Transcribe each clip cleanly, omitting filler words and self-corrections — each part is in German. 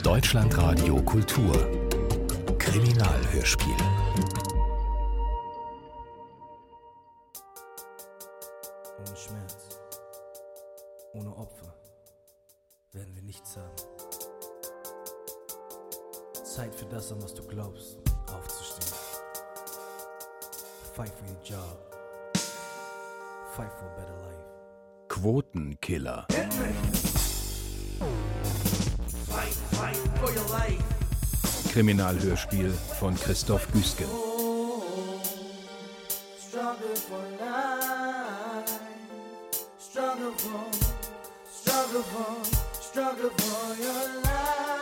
Deutschlandradio Kultur Kriminalhörspiel. Ohne Schmerz, ohne Opfer werden wir nichts haben. Zeit für das, an was du glaubst, aufzustehen. Fight for your job. Fight for a better life. Quotenkiller. Fight for your life. Kriminalhörspiel von Christoph Güsken. Struggle for life. Struggle for your life.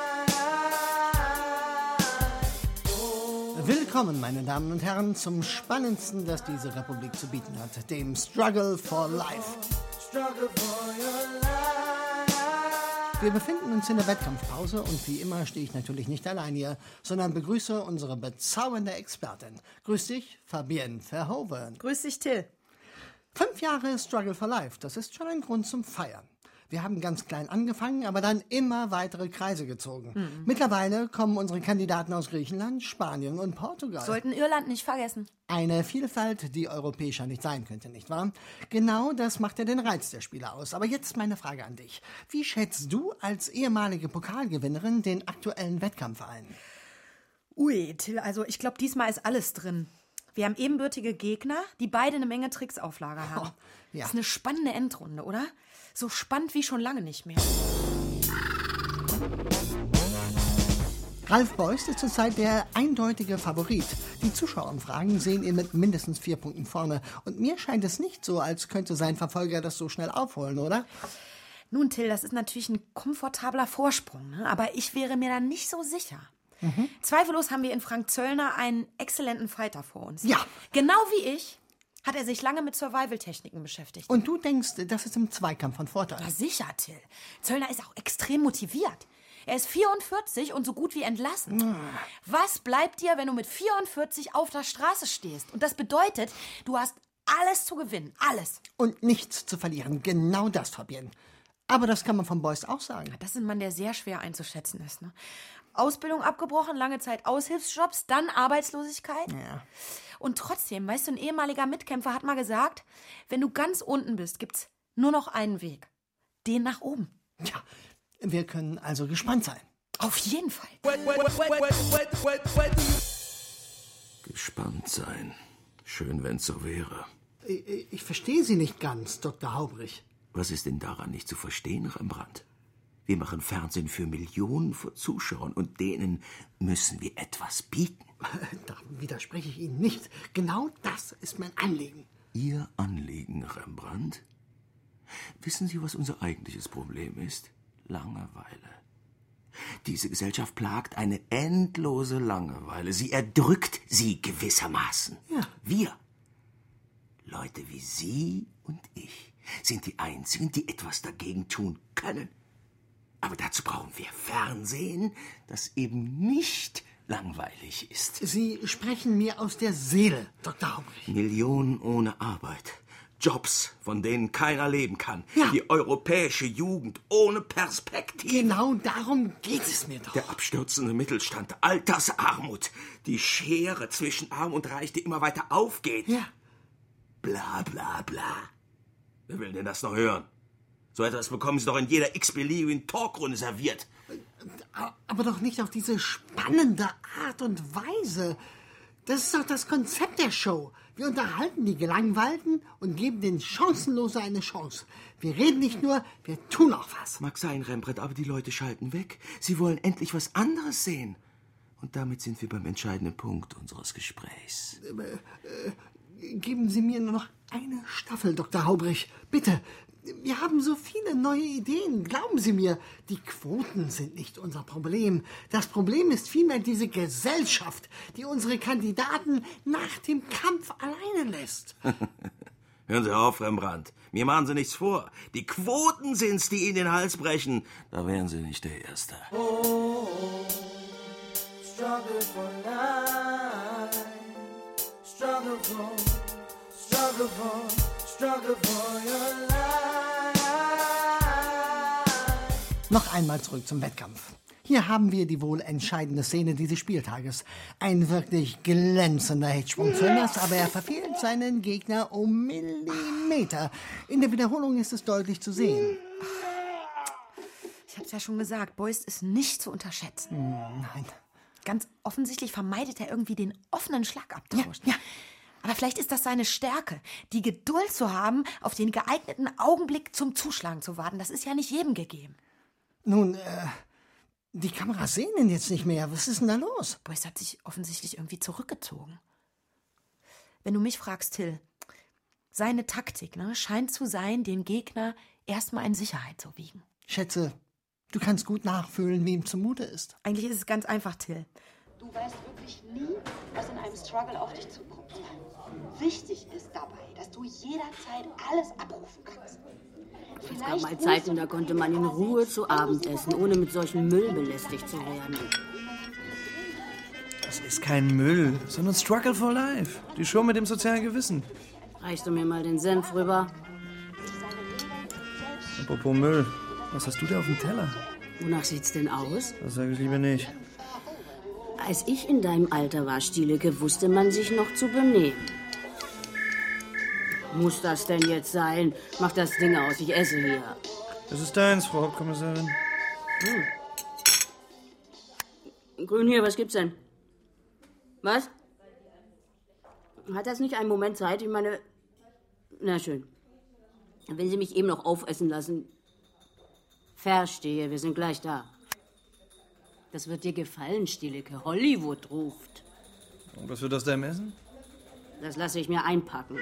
Willkommen, meine Damen und Herren, zum spannendsten, das diese Republik zu bieten hat, dem Struggle for Life. Struggle for your life. Wir befinden uns in der Wettkampfpause und wie immer stehe ich natürlich nicht allein hier, sondern begrüße unsere bezaubernde Expertin. Grüß dich, Fabienne Verhoeven. Grüß dich, Till. 5 Jahre Struggle for Life, das ist schon ein Grund zum Feiern. Wir haben ganz klein angefangen, aber dann immer weitere Kreise gezogen. Mittlerweile kommen unsere Kandidaten aus Griechenland, Spanien und Portugal. Sollten Irland nicht vergessen. Eine Vielfalt, die europäischer nicht sein könnte, nicht wahr? Genau das macht ja den Reiz der Spiele aus. Aber jetzt meine Frage an dich. Wie schätzt du als ehemalige Pokalgewinnerin den aktuellen Wettkampf ein? Ui, Till, also ich glaube, diesmal ist alles drin. Wir haben ebenbürtige Gegner, die beide eine Menge Tricks auf Lager haben. Ja. Das ist eine spannende Endrunde, oder? So spannend wie schon lange nicht mehr. Ralf Beust ist zurzeit der eindeutige Favorit. Die Zuschauerumfragen sehen ihn mit mindestens 4 Punkten vorne. Und mir scheint es nicht so, als könnte sein Verfolger das so schnell aufholen, oder? Nun, Till, das ist natürlich ein komfortabler Vorsprung, ne? Aber ich wäre mir da nicht so sicher. Zweifellos haben wir in Frank Zöllner einen exzellenten Fighter vor uns. Ja. Genau wie ich hat er sich lange mit Survival-Techniken beschäftigt. Und du denkst, das ist im Zweikampf von Vorteil? Ja, sicher, Till. Zöllner ist auch extrem motiviert. Er ist 44 und so gut wie entlassen. Was bleibt dir, wenn du mit 44 auf der Straße stehst? Und das bedeutet, du hast alles zu gewinnen. Alles. Und nichts zu verlieren. Genau das, Fabienne. Aber das kann man von Beust auch sagen. Das ist ein Mann, der sehr schwer einzuschätzen ist. Ne? Ausbildung abgebrochen, lange Zeit Aushilfsjobs, dann Arbeitslosigkeit. Ja. Und trotzdem, weißt du, ein ehemaliger Mitkämpfer hat mal gesagt, wenn du ganz unten bist, gibt's nur noch einen Weg. Den nach oben. Ja, wir können also gespannt sein. Auf jeden Fall. Gespannt sein. Schön, wenn's so wäre. Ich verstehe Sie nicht ganz, Dr. Haubrich. Was ist denn daran nicht zu verstehen, Rembrandt? Wir machen Fernsehen für Millionen von Zuschauern und denen müssen wir etwas bieten. Da widerspreche ich Ihnen nicht. Genau das ist mein Anliegen. Ihr Anliegen, Rembrandt? Wissen Sie, was unser eigentliches Problem ist? Langeweile. Diese Gesellschaft plagt eine endlose Langeweile. Sie erdrückt sie gewissermaßen. Ja. Wir, Leute wie Sie und ich, sind die Einzigen, die etwas dagegen tun können. Aber dazu brauchen wir Fernsehen, das eben nicht langweilig ist. Sie sprechen mir aus der Seele, Dr. Haubrich. Millionen ohne Arbeit. Jobs, von denen keiner leben kann. Ja. Die europäische Jugend ohne Perspektive. Genau darum geht es mir doch. Der abstürzende Mittelstand, Altersarmut, die Schere zwischen Arm und Reich, die immer weiter aufgeht. Ja. Bla bla bla. Wer will denn das noch hören? So etwas bekommen Sie doch in jeder x-beliebigen Talkrunde serviert. Aber doch nicht auf diese spannende Art und Weise. Das ist doch das Konzept der Show. Wir unterhalten die Gelangweilten und geben den Chancenlosen eine Chance. Wir reden nicht nur, wir tun auch was. Mag sein, Rembrandt, aber die Leute schalten weg. Sie wollen endlich was anderes sehen. Und damit sind wir beim entscheidenden Punkt unseres Gesprächs. Geben Sie mir nur noch eine Staffel, Dr. Haubrich. Bitte. Wir haben so viele neue Ideen. Glauben Sie mir, die Quoten sind nicht unser Problem. Das Problem ist vielmehr diese Gesellschaft, die unsere Kandidaten nach dem Kampf alleine lässt. Hören Sie auf, Rembrandt. Mir machen Sie nichts vor. Die Quoten sind's, die Ihnen den Hals brechen. Da wären Sie nicht der Erste. Oh, struggle for life. Struggle for your life. Noch einmal zurück zum Wettkampf. Hier haben wir die wohl entscheidende Szene dieses Spieltages. Ein wirklich glänzender Hechtsprung Zöllners, aber er verfehlt seinen Gegner um Millimeter. In der Wiederholung ist es deutlich zu sehen. Ich hab's ja schon gesagt, Beust ist nicht zu unterschätzen. Nein. Ganz offensichtlich vermeidet er irgendwie den offenen Schlagabtausch. Ja. Aber vielleicht ist das seine Stärke, die Geduld zu haben, auf den geeigneten Augenblick zum Zuschlagen zu warten. Das ist ja nicht jedem gegeben. Nun, die Kameras sehen ihn jetzt nicht mehr. Was ist denn da los? Beust hat sich offensichtlich irgendwie zurückgezogen. Wenn du mich fragst, Till, seine Taktik scheint zu sein, den Gegner erstmal in Sicherheit zu wiegen. Schätze, du kannst gut nachfühlen, wie ihm zumute ist. Eigentlich ist es ganz einfach, Till. Du weißt wirklich nie, was in einem Struggle auf dich zukommt. Wichtig ist dabei, dass du jederzeit alles abrufen kannst. Es gab mal Zeiten, da konnte man in Ruhe zu Abend essen, ohne mit solchen Müll belästigt zu werden. Das ist kein Müll, sondern Struggle for Life. Die Show mit dem sozialen Gewissen. Reichst du mir mal den Senf rüber? Apropos Müll, was hast du da auf dem Teller? Wonach sieht's denn aus? Das sage ich lieber nicht. Als ich in deinem Alter war, Stieleke, wusste man sich noch zu benehmen. Muss das denn jetzt sein? Mach das Ding aus, ich esse hier. Das ist deins, Frau Hauptkommissarin. Grün hier, was gibt's denn? Was? Hat das nicht einen Moment Zeit? Ich meine... Na schön. Wenn Sie mich eben noch aufessen lassen... Verstehe, wir sind gleich da. Das wird dir gefallen, Stieleke. Hollywood ruft. Und was wird aus deinem Essen? Das lasse ich mir einpacken.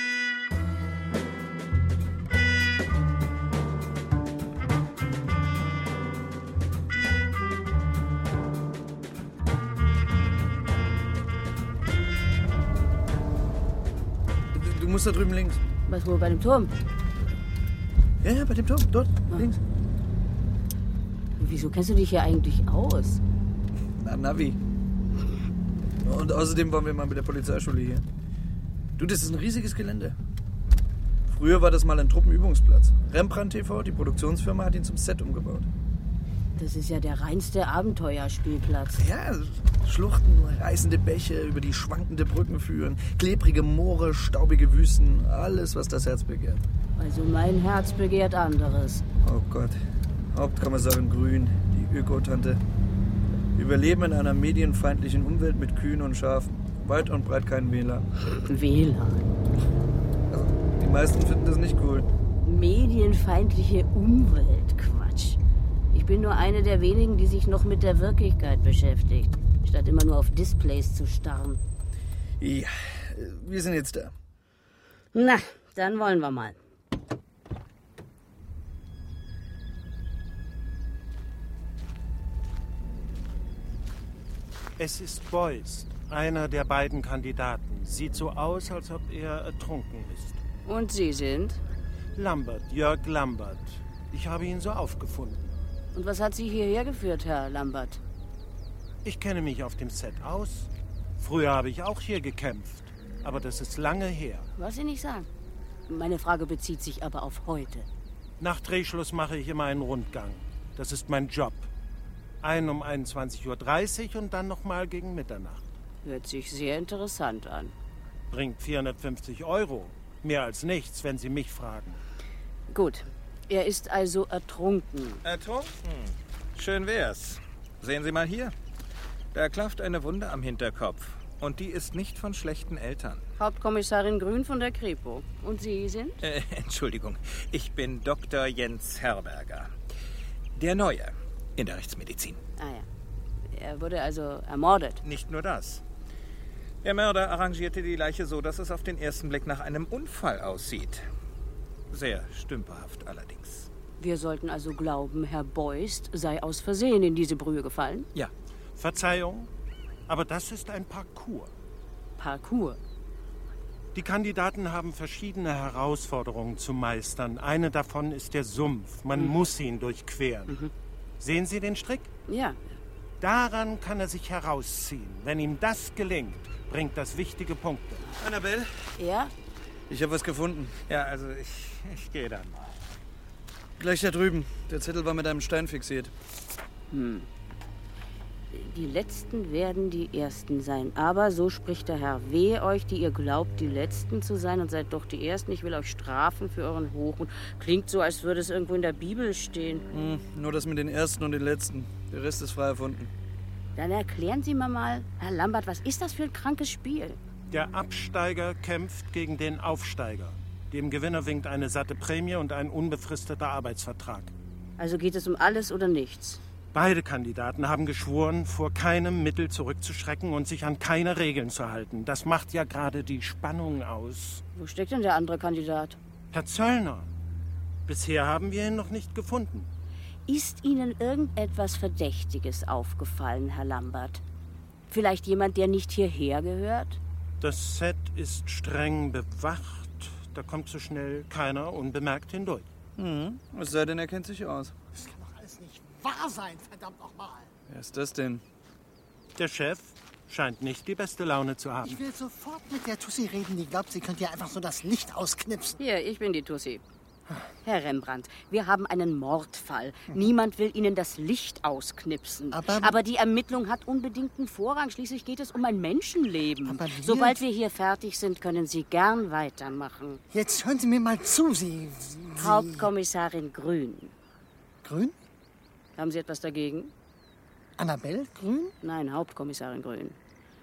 Du musst da drüben links. Was wohl bei dem Turm? Ja, bei dem Turm. Dort, links. Wieso kennst du dich hier eigentlich aus? Na, Navi. Und außerdem waren wir mal mit der Polizeischule hier. Du, das ist ein riesiges Gelände. Früher war das mal ein Truppenübungsplatz. Rembrandt TV, die Produktionsfirma, hat ihn zum Set umgebaut. Das ist ja der reinste Abenteuerspielplatz. Ja, Schluchten, reißende Bäche, über die schwankende Brücken führen, klebrige Moore, staubige Wüsten, alles, was das Herz begehrt. Also mein Herz begehrt anderes. Oh Gott. Hauptkommissarin Grün, die Öko-Tante. Überleben in einer medienfeindlichen Umwelt mit Kühen und Schafen. Weit und breit kein WLAN. WLAN? Also, die meisten finden das nicht cool. Medienfeindliche Umwelt, Quatsch. Ich bin nur eine der wenigen, die sich noch mit der Wirklichkeit beschäftigt, statt immer nur auf Displays zu starren. Ja, wir sind jetzt da. Na, dann wollen wir mal. Es ist Beust, einer der beiden Kandidaten. Sieht so aus, als ob er ertrunken ist. Und Sie sind? Lambert, Jörg Lambert. Ich habe ihn so aufgefunden. Und was hat Sie hierher geführt, Herr Lambert? Ich kenne mich auf dem Set aus. Früher habe ich auch hier gekämpft. Aber das ist lange her. Was Sie nicht sagen. Meine Frage bezieht sich aber auf heute. Nach Drehschluss mache ich immer einen Rundgang. Das ist mein Job. Einen um 21:30 Uhr und dann nochmal gegen Mitternacht. Hört sich sehr interessant an. Bringt 450 €. Mehr als nichts, wenn Sie mich fragen. Gut. Er ist also ertrunken. Ertrunken? Schön wär's. Sehen Sie mal hier. Da klafft eine Wunde am Hinterkopf. Und die ist nicht von schlechten Eltern. Hauptkommissarin Grün von der Kripo. Und Sie sind? Entschuldigung. Ich bin Dr. Jens Herberger. Der Neue in der Rechtsmedizin. Ah ja. Er wurde also ermordet. Nicht nur das. Der Mörder arrangierte die Leiche so, dass es auf den ersten Blick nach einem Unfall aussieht. Sehr stümperhaft allerdings. Wir sollten also glauben, Herr Beust sei aus Versehen in diese Brühe gefallen? Ja. Verzeihung, aber das ist ein Parcours. Parcours? Die Kandidaten haben verschiedene Herausforderungen zu meistern. Eine davon ist der Sumpf. Man muss ihn durchqueren. Sehen Sie den Strick? Ja. Daran kann er sich herausziehen. Wenn ihm das gelingt, bringt das wichtige Punkte. Annabelle? Ja? Ich habe was gefunden. Ja, also ich gehe dann mal. Gleich da drüben. Der Zettel war mit einem Stein fixiert. Die Letzten werden die Ersten sein. Aber so spricht der Herr. Wehe euch, die ihr glaubt, die Letzten zu sein und seid doch die Ersten. Ich will euch strafen für euren Hochmut. Klingt so, als würde es irgendwo in der Bibel stehen. Nur das mit den Ersten und den Letzten. Der Rest ist frei erfunden. Dann erklären Sie mir mal, Herr Lambert, was ist das für ein krankes Spiel? Der Absteiger kämpft gegen den Aufsteiger. Dem Gewinner winkt eine satte Prämie und ein unbefristeter Arbeitsvertrag. Also geht es um alles oder nichts? Beide Kandidaten haben geschworen, vor keinem Mittel zurückzuschrecken und sich an keine Regeln zu halten. Das macht ja gerade die Spannung aus. Wo steckt denn der andere Kandidat? Herr Zöllner, bisher haben wir ihn noch nicht gefunden. Ist Ihnen irgendetwas Verdächtiges aufgefallen, Herr Lambert? Vielleicht jemand, der nicht hierher gehört? Das Set ist streng bewacht. Da kommt so schnell keiner unbemerkt hindurch. Es sei denn, er kennt sich aus. Das kann doch alles nicht wahr sein, verdammt nochmal. Wer ist das denn? Der Chef scheint nicht die beste Laune zu haben. Ich will sofort mit der Tussi reden, die glaubt, sie könnte ja einfach so das Licht ausknipsen. Hier, ich bin die Tussi. Herr Rembrandt, wir haben einen Mordfall. Niemand will Ihnen das Licht ausknipsen. Aber die Ermittlung hat unbedingten Vorrang. Schließlich geht es um ein Menschenleben. Sobald wir hier fertig sind, können Sie gern weitermachen. Jetzt hören Sie mir mal zu, Sie... Hauptkommissarin Grün. Grün? Haben Sie etwas dagegen? Annabelle Grün? Nein, Hauptkommissarin Grün.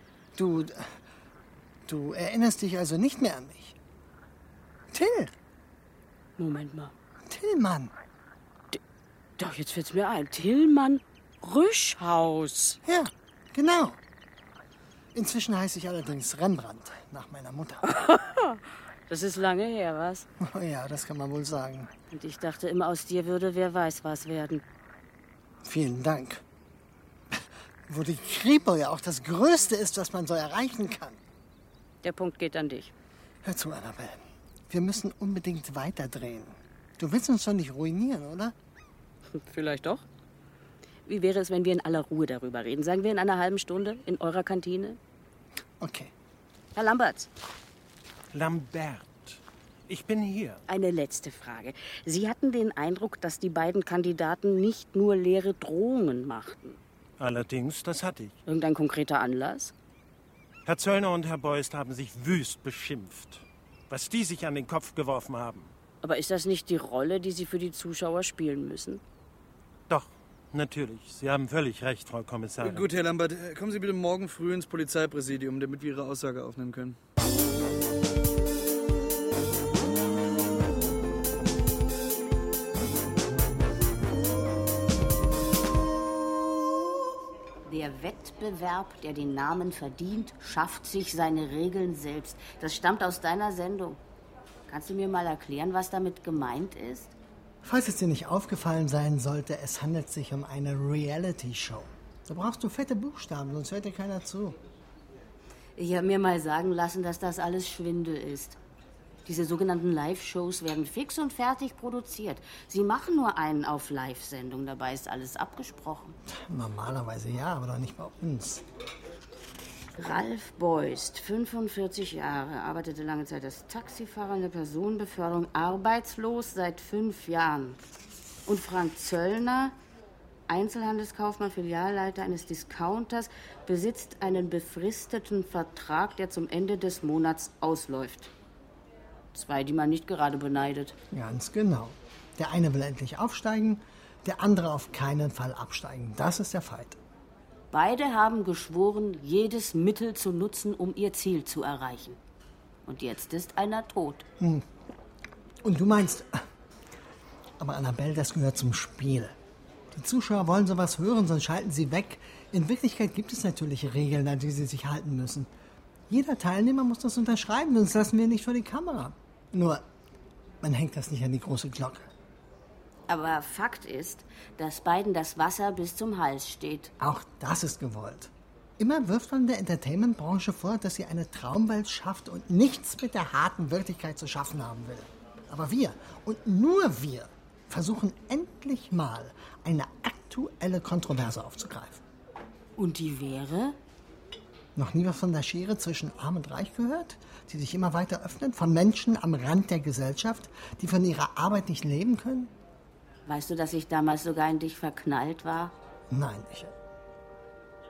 Du erinnerst dich also nicht mehr an mich? Till! Moment mal. Tillmann. Doch, jetzt fällt's mir ein. Tillmann Rüschhaus. Ja, genau. Inzwischen heiße ich allerdings Rembrandt, nach meiner Mutter. Das ist lange her, was? Oh ja, das kann man wohl sagen. Und ich dachte immer, aus dir würde wer weiß was werden. Vielen Dank. Wo die Kripo ja auch das Größte ist, was man so erreichen kann. Der Punkt geht an dich. Hör zu, Annabelle. Wir müssen unbedingt weiterdrehen. Du willst uns doch nicht ruinieren, oder? Vielleicht doch. Wie wäre es, wenn wir in aller Ruhe darüber reden? Sagen wir in einer halben Stunde in eurer Kantine? Okay. Herr Lambert. Lambert, ich bin hier. Eine letzte Frage. Sie hatten den Eindruck, dass die beiden Kandidaten nicht nur leere Drohungen machten. Allerdings, das hatte ich. Irgendein konkreter Anlass? Herr Zöllner und Herr Beust haben sich wüst beschimpft. Was die sich an den Kopf geworfen haben. Aber ist das nicht die Rolle, die Sie für die Zuschauer spielen müssen? Doch, natürlich. Sie haben völlig recht, Frau Kommissarin. Gut, Herr Lambert, kommen Sie bitte morgen früh ins Polizeipräsidium, damit wir Ihre Aussage aufnehmen können. Der Wettbewerb, der den Namen verdient, schafft sich seine Regeln selbst. Das stammt aus deiner Sendung. Kannst du mir mal erklären, was damit gemeint ist? Falls es dir nicht aufgefallen sein sollte, es handelt sich um eine Reality-Show. Da brauchst du fette Buchstaben, sonst hört dir keiner zu. Ich habe mir mal sagen lassen, dass das alles Schwindel ist. Diese sogenannten Live-Shows werden fix und fertig produziert. Sie machen nur einen auf Live-Sendung, dabei ist alles abgesprochen. Normalerweise ja, aber doch nicht bei uns. Ralf Beust, 45 Jahre, arbeitete lange Zeit als Taxifahrer in der Personenbeförderung, arbeitslos seit 5 Jahren. Und Frank Zöllner, Einzelhandelskaufmann, Filialleiter eines Discounters, besitzt einen befristeten Vertrag, der zum Ende des Monats ausläuft. 2, die man nicht gerade beneidet. Ganz genau. Der eine will endlich aufsteigen, der andere auf keinen Fall absteigen. Das ist der Fight. Beide haben geschworen, jedes Mittel zu nutzen, um ihr Ziel zu erreichen. Und jetzt ist einer tot. Und du meinst... Aber Annabelle, das gehört zum Spiel. Die Zuschauer wollen sowas hören, sonst schalten sie weg. In Wirklichkeit gibt es natürlich Regeln, an die sie sich halten müssen. Jeder Teilnehmer muss das unterschreiben, sonst lassen wir ihn nicht vor die Kamera. Nur, man hängt das nicht an die große Glocke. Aber Fakt ist, dass beiden das Wasser bis zum Hals steht. Auch das ist gewollt. Immer wirft man der Entertainment-Branche vor, dass sie eine Traumwelt schafft und nichts mit der harten Wirklichkeit zu schaffen haben will. Aber wir, und nur wir, versuchen endlich mal eine aktuelle Kontroverse aufzugreifen. Und die wäre? Noch nie was von der Schere zwischen Arm und Reich gehört, die sich immer weiter öffnet? Von Menschen am Rand der Gesellschaft, die von ihrer Arbeit nicht leben können? Weißt du, dass ich damals sogar in dich verknallt war? Nein, Michael.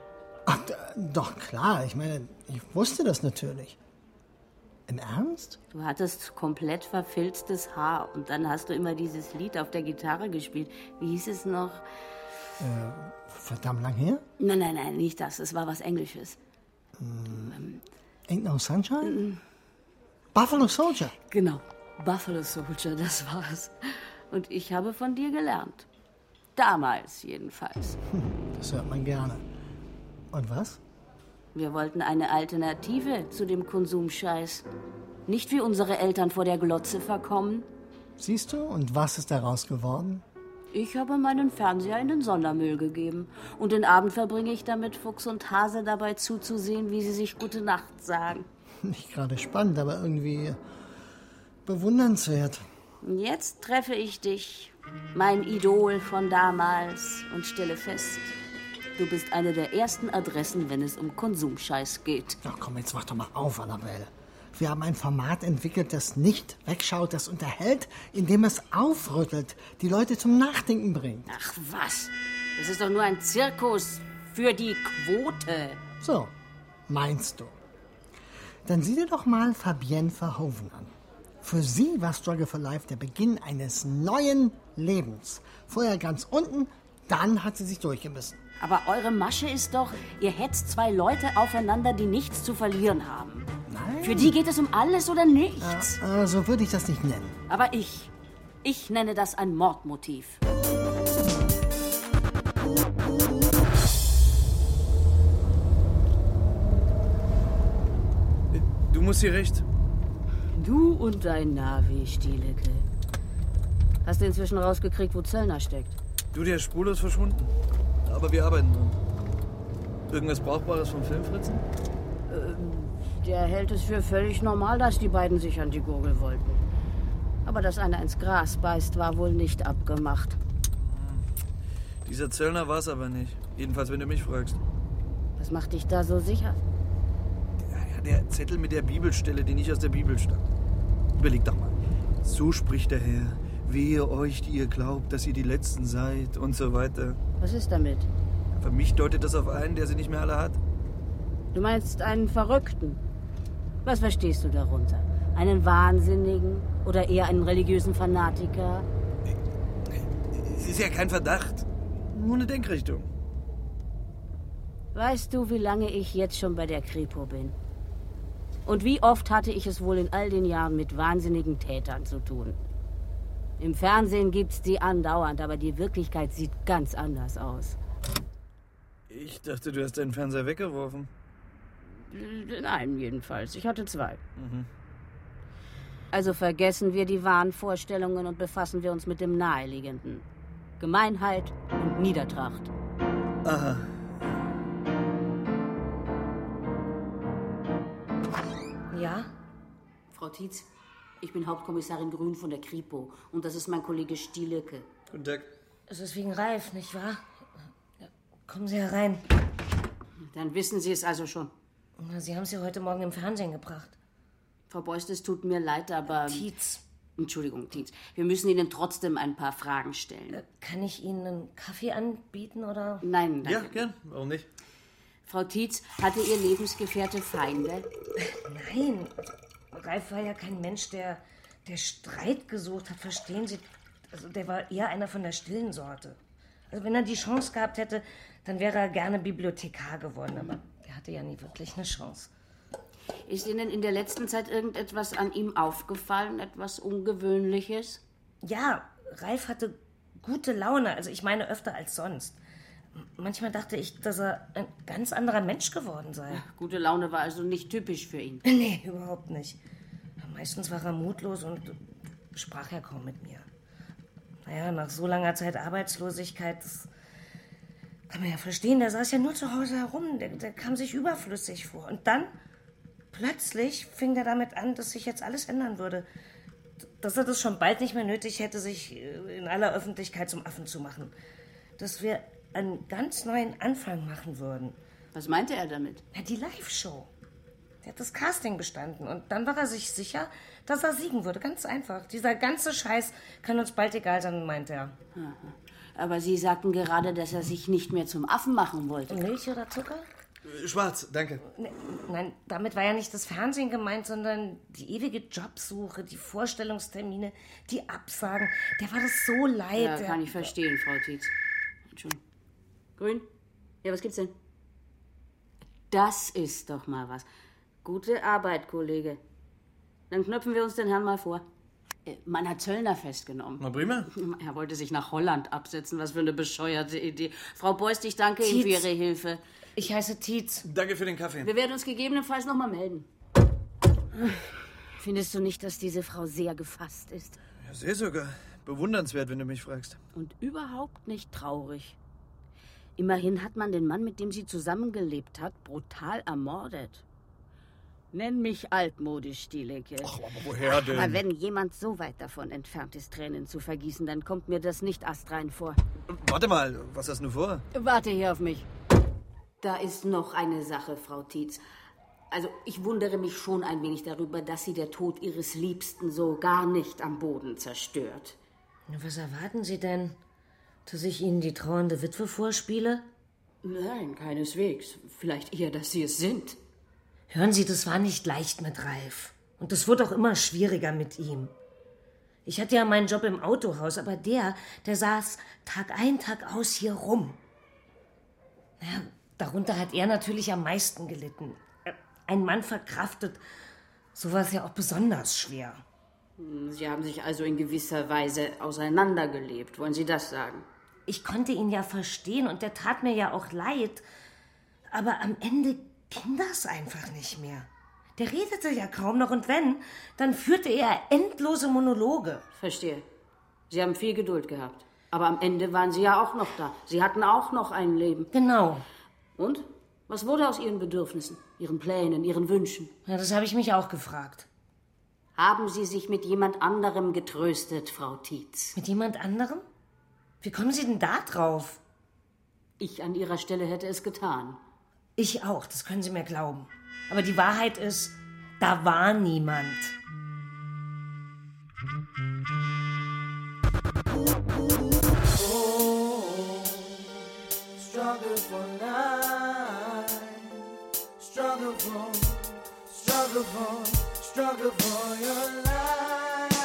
Ach, doch klar, ich meine, ich wusste das natürlich. Im Ernst? Du hattest komplett verfilztes Haar und dann hast du immer dieses Lied auf der Gitarre gespielt. Wie hieß es noch? Verdammt lang her? Nein, nicht das. Es war was Englisches. Ain't No Sunshine? Buffalo Soldier? Genau, Buffalo Soldier, das war's. Und ich habe von dir gelernt. Damals jedenfalls. Das hört man gerne. Und was? Wir wollten eine Alternative zu dem Konsumscheiß. Nicht wie unsere Eltern vor der Glotze verkommen. Siehst du, und was ist daraus geworden? Ich habe meinen Fernseher in den Sondermüll gegeben. Und den Abend verbringe ich damit, Fuchs und Hase dabei zuzusehen, wie sie sich Gute Nacht sagen. Nicht gerade spannend, aber irgendwie bewundernswert. Und jetzt treffe ich dich, mein Idol von damals, und stelle fest, du bist eine der ersten Adressen, wenn es um Konsumscheiß geht. Ach komm, jetzt mach doch mal auf, Annabelle. Wir haben ein Format entwickelt, das nicht wegschaut, das unterhält, indem es aufrüttelt, die Leute zum Nachdenken bringt. Ach was, das ist doch nur ein Zirkus für die Quote. So, meinst du? Dann sieh dir doch mal Fabienne Verhoeven an. Für sie war Struggle for Life der Beginn eines neuen Lebens. Vorher ganz unten, dann hat sie sich durchgebissen. Aber eure Masche ist doch, ihr hetzt zwei Leute aufeinander, die nichts zu verlieren haben. Nein. Für die geht es um alles oder nichts. So würde ich das nicht nennen. Aber ich nenne das ein Mordmotiv. Du musst hier recht. Du und dein Navi, Stieleke. Hast du inzwischen rausgekriegt, wo Zöllner steckt? Du, der ist spurlos verschwunden. Aber wir arbeiten dran. Irgendwas Brauchbares vom Filmfritzen? Der hält es für völlig normal, dass die beiden sich an die Gurgel wollten. Aber dass einer ins Gras beißt, war wohl nicht abgemacht. Dieser Zöllner war es aber nicht. Jedenfalls, wenn du mich fragst. Was macht dich da so sicher? Ja, der Zettel mit der Bibelstelle, die nicht aus der Bibel stammt. Überleg doch mal. So spricht der Herr. Wehe euch, die ihr glaubt, dass ihr die Letzten seid und so weiter. Was ist damit? Für mich deutet das auf einen, der sie nicht mehr alle hat. Du meinst einen Verrückten? Was verstehst du darunter? Einen Wahnsinnigen oder eher einen religiösen Fanatiker? Es ist ja kein Verdacht. Nur eine Denkrichtung. Weißt du, wie lange ich jetzt schon bei der Kripo bin? Und wie oft hatte ich es wohl in all den Jahren mit wahnsinnigen Tätern zu tun? Im Fernsehen gibt's die andauernd, aber die Wirklichkeit sieht ganz anders aus. Ich dachte, du hast deinen Fernseher weggeworfen. Nein, jedenfalls. Ich hatte zwei. Also vergessen wir die Wahnvorstellungen und befassen wir uns mit dem Naheliegenden. Gemeinheit und Niedertracht. Aha. Ja? Frau Tietz, ich bin Hauptkommissarin Grün von der Kripo und das ist mein Kollege Stieleke. Guten Tag. Es ist wegen Ralf, nicht wahr? Ja, kommen Sie herein. Dann wissen Sie es also schon. Na, Sie haben es ja heute Morgen im Fernsehen gebracht. Frau Beust, es tut mir leid, aber... Tietz. Entschuldigung, Tietz. Wir müssen Ihnen trotzdem ein paar Fragen stellen. Kann ich Ihnen einen Kaffee anbieten, oder? Nein, danke. Ja, gern. Warum nicht? Frau Tietz, hatte Ihr Lebensgefährte Feinde? Nein. Ralf war ja kein Mensch, der Streit gesucht hat, verstehen Sie? Also der war eher einer von der stillen Sorte. Also wenn er die Chance gehabt hätte, dann wäre er gerne Bibliothekar geworden, aber er hatte ja nie wirklich eine Chance. Ist Ihnen in der letzten Zeit irgendetwas an ihm aufgefallen, etwas Ungewöhnliches? Ja, Ralf hatte gute Laune, also ich meine öfter als sonst. Manchmal dachte ich, dass er ein ganz anderer Mensch geworden sei. Gute Laune war also nicht typisch für ihn. Nee, überhaupt nicht. Meistens war er mutlos und sprach ja kaum mit mir. Naja, nach so langer Zeit Arbeitslosigkeit, das kann man ja verstehen, der saß ja nur zu Hause herum, der kam sich überflüssig vor. Und dann, plötzlich, fing er damit an, dass sich jetzt alles ändern würde. Dass er das schon bald nicht mehr nötig hätte, sich in aller Öffentlichkeit zum Affen zu machen. Dass wir einen ganz neuen Anfang machen würden. Was meinte er damit? Ja, die Live-Show. Er hat das Casting bestanden und dann war er sich sicher, dass er siegen würde. Ganz einfach. Dieser ganze Scheiß kann uns bald egal sein, meint er. Aber Sie sagten gerade, dass er sich nicht mehr zum Affen machen wollte. Milch oder Zucker? Schwarz, danke. Nein, damit war ja nicht das Fernsehen gemeint, sondern die ewige Jobsuche, die Vorstellungstermine, die Absagen. Der war das so leid. Ja, kann ich verstehen, Frau Tietz. Entschuldigung. Grün? Ja, was gibt's denn? Das ist doch mal was. Gute Arbeit, Kollege. Dann knöpfen wir uns den Herrn mal vor. Man hat Zöllner festgenommen. Na prima. Er wollte sich nach Holland absetzen. Was für eine bescheuerte Idee. Frau Beust, ich danke Ihnen für Ihre Hilfe. Ich heiße Tietz. Danke für den Kaffee. Wir werden uns gegebenenfalls noch mal melden. Findest du nicht, dass diese Frau sehr gefasst ist? Ja, sehr sogar. Bewundernswert, wenn du mich fragst. Und überhaupt nicht traurig. Immerhin hat man den Mann, mit dem sie zusammengelebt hat, brutal ermordet. Nenn mich altmodisch, Stielecke. Ach, aber woher denn? Aber wenn jemand so weit davon entfernt ist, Tränen zu vergießen, dann kommt mir das nicht astrein vor. Warte mal, was hast du vor? Warte hier auf mich. Da ist noch eine Sache, Frau Tietz. Also, ich wundere mich schon ein wenig darüber, dass Sie der Tod Ihres Liebsten so gar nicht am Boden zerstört. Was erwarten Sie denn? Dass ich Ihnen die trauernde Witwe vorspiele? Nein, keineswegs. Vielleicht eher, dass Sie es sind. Hören Sie, das war nicht leicht mit Ralf. Und das wurde auch immer schwieriger mit ihm. Ich hatte ja meinen Job im Autohaus, aber der saß Tag ein, Tag aus hier rum. Naja, darunter hat er natürlich am meisten gelitten. Ein Mann verkraftet sowas ja auch besonders schwer. Sie haben sich also in gewisser Weise auseinandergelebt. Wollen Sie das sagen? Ich konnte ihn ja verstehen und der tat mir ja auch leid. Aber am Ende ging das einfach nicht mehr. Der redete ja kaum noch und wenn, dann führte er endlose Monologe. Verstehe. Sie haben viel Geduld gehabt. Aber am Ende waren Sie ja auch noch da. Sie hatten auch noch ein Leben. Genau. Und? Was wurde aus Ihren Bedürfnissen, Ihren Plänen, Ihren Wünschen? Ja, das habe ich mich auch gefragt. Haben Sie sich mit jemand anderem getröstet, Frau Tietz? Mit jemand anderem? Wie kommen Sie denn da drauf? Ich an Ihrer Stelle hätte es getan. Ich auch, das können Sie mir glauben. Aber die Wahrheit ist, da war niemand. Struggle for life, struggle for your life.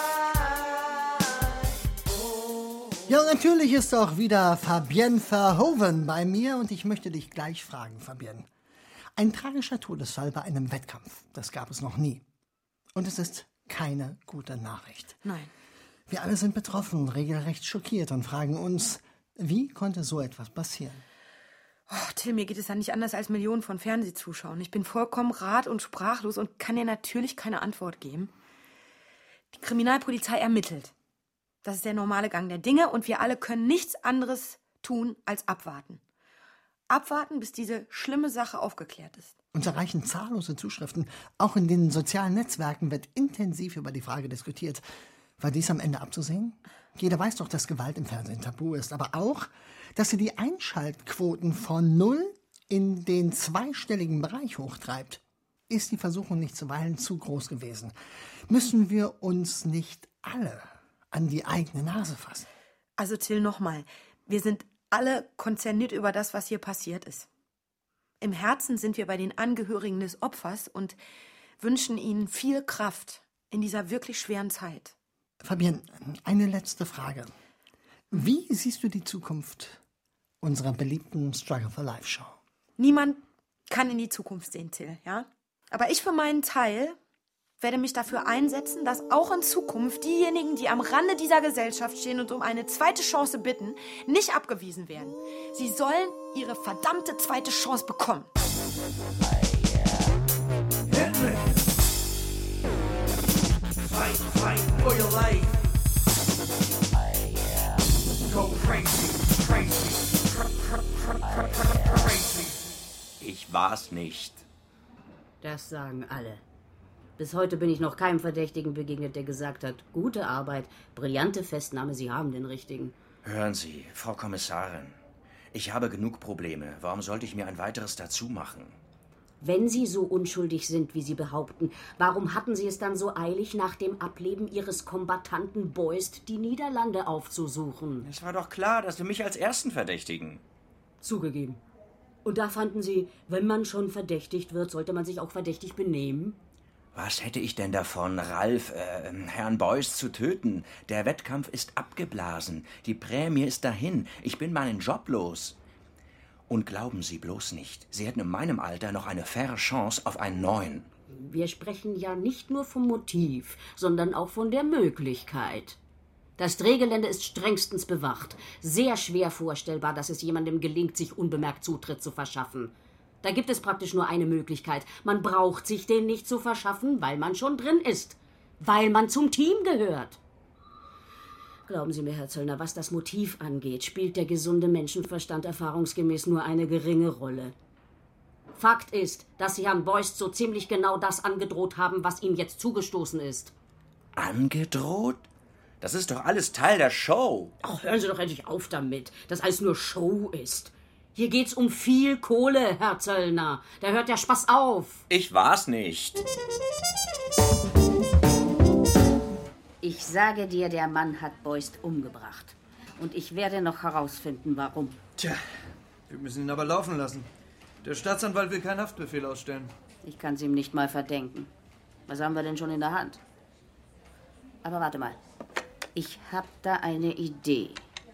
Ja, natürlich ist auch wieder Fabienne Verhoeven bei mir und ich möchte dich gleich fragen, Fabienne. Ein tragischer Todesfall bei einem Wettkampf, das gab es noch nie. Und es ist keine gute Nachricht. Nein. Wir alle sind betroffen, regelrecht schockiert und fragen uns, wie konnte so etwas passieren? Oh, Till, mir geht es ja nicht anders als Millionen von Fernsehzuschauern. Ich bin vollkommen rat- und sprachlos und kann dir natürlich keine Antwort geben. Die Kriminalpolizei ermittelt. Das ist der normale Gang der Dinge und wir alle können nichts anderes tun als abwarten. Abwarten, bis diese schlimme Sache aufgeklärt ist. Uns erreichen zahllose Zuschriften. Auch in den sozialen Netzwerken wird intensiv über die Frage diskutiert. War dies am Ende abzusehen? Jeder weiß doch, dass Gewalt im Fernsehen tabu ist, aber auch, dass sie die Einschaltquoten von 0 in den zweistelligen Bereich hochtreibt. Ist die Versuchung nicht zuweilen zu groß gewesen? Müssen wir uns nicht alle an die eigene Nase fassen? Also Till, nochmal. Wir sind alle konzerniert über das, was hier passiert ist. Im Herzen sind wir bei den Angehörigen des Opfers und wünschen ihnen viel Kraft in dieser wirklich schweren Zeit. Fabienne, eine letzte Frage. Wie siehst du die Zukunft unserer beliebten Struggle for Life Show? Niemand kann in die Zukunft sehen, Till, ja? Aber ich für meinen Teil werde mich dafür einsetzen, dass auch in Zukunft diejenigen, die am Rande dieser Gesellschaft stehen und um eine zweite Chance bitten, nicht abgewiesen werden. Sie sollen ihre verdammte zweite Chance bekommen. Fight, fight for your life. Go crazy, crazy. Ich war's nicht. Das sagen alle. Bis heute bin ich noch keinem Verdächtigen begegnet, der gesagt hat, gute Arbeit, brillante Festnahme, Sie haben den Richtigen. Hören Sie, Frau Kommissarin, ich habe genug Probleme. Warum sollte ich mir ein weiteres dazu machen? Wenn Sie so unschuldig sind, wie Sie behaupten, warum hatten Sie es dann so eilig, nach dem Ableben Ihres Kombattanten Beust die Niederlande aufzusuchen? Es war doch klar, dass wir mich als Ersten verdächtigen. Zugegeben. Und da fanden Sie, wenn man schon verdächtigt wird, sollte man sich auch verdächtig benehmen? Was hätte ich denn davon, Ralf, Herrn Beuys zu töten? Der Wettkampf ist abgeblasen. Die Prämie ist dahin. Ich bin meinen Job los. Und glauben Sie bloß nicht, Sie hätten in meinem Alter noch eine faire Chance auf einen neuen. Wir sprechen ja nicht nur vom Motiv, sondern auch von der Möglichkeit. Das Drehgelände ist strengstens bewacht. Sehr schwer vorstellbar, dass es jemandem gelingt, sich unbemerkt Zutritt zu verschaffen. Da gibt es praktisch nur eine Möglichkeit. Man braucht sich den nicht zu verschaffen, weil man schon drin ist. Weil man zum Team gehört. Glauben Sie mir, Herr Zöllner, was das Motiv angeht, spielt der gesunde Menschenverstand erfahrungsgemäß nur eine geringe Rolle. Fakt ist, dass Sie Herrn Beuys so ziemlich genau das angedroht haben, was ihm jetzt zugestoßen ist. Angedroht? Das ist doch alles Teil der Show. Ach, hören Sie doch endlich auf damit, dass alles nur Show ist. Hier geht's um viel Kohle, Herr Zöllner. Da hört der Spaß auf. Ich war's nicht. Ich sage dir, der Mann hat Beuys umgebracht. Und ich werde noch herausfinden, warum. Tja, wir müssen ihn aber laufen lassen. Der Staatsanwalt will keinen Haftbefehl ausstellen. Ich kann's ihm nicht mal verdenken. Was haben wir denn schon in der Hand? Aber warte mal. Ich hab da eine Idee.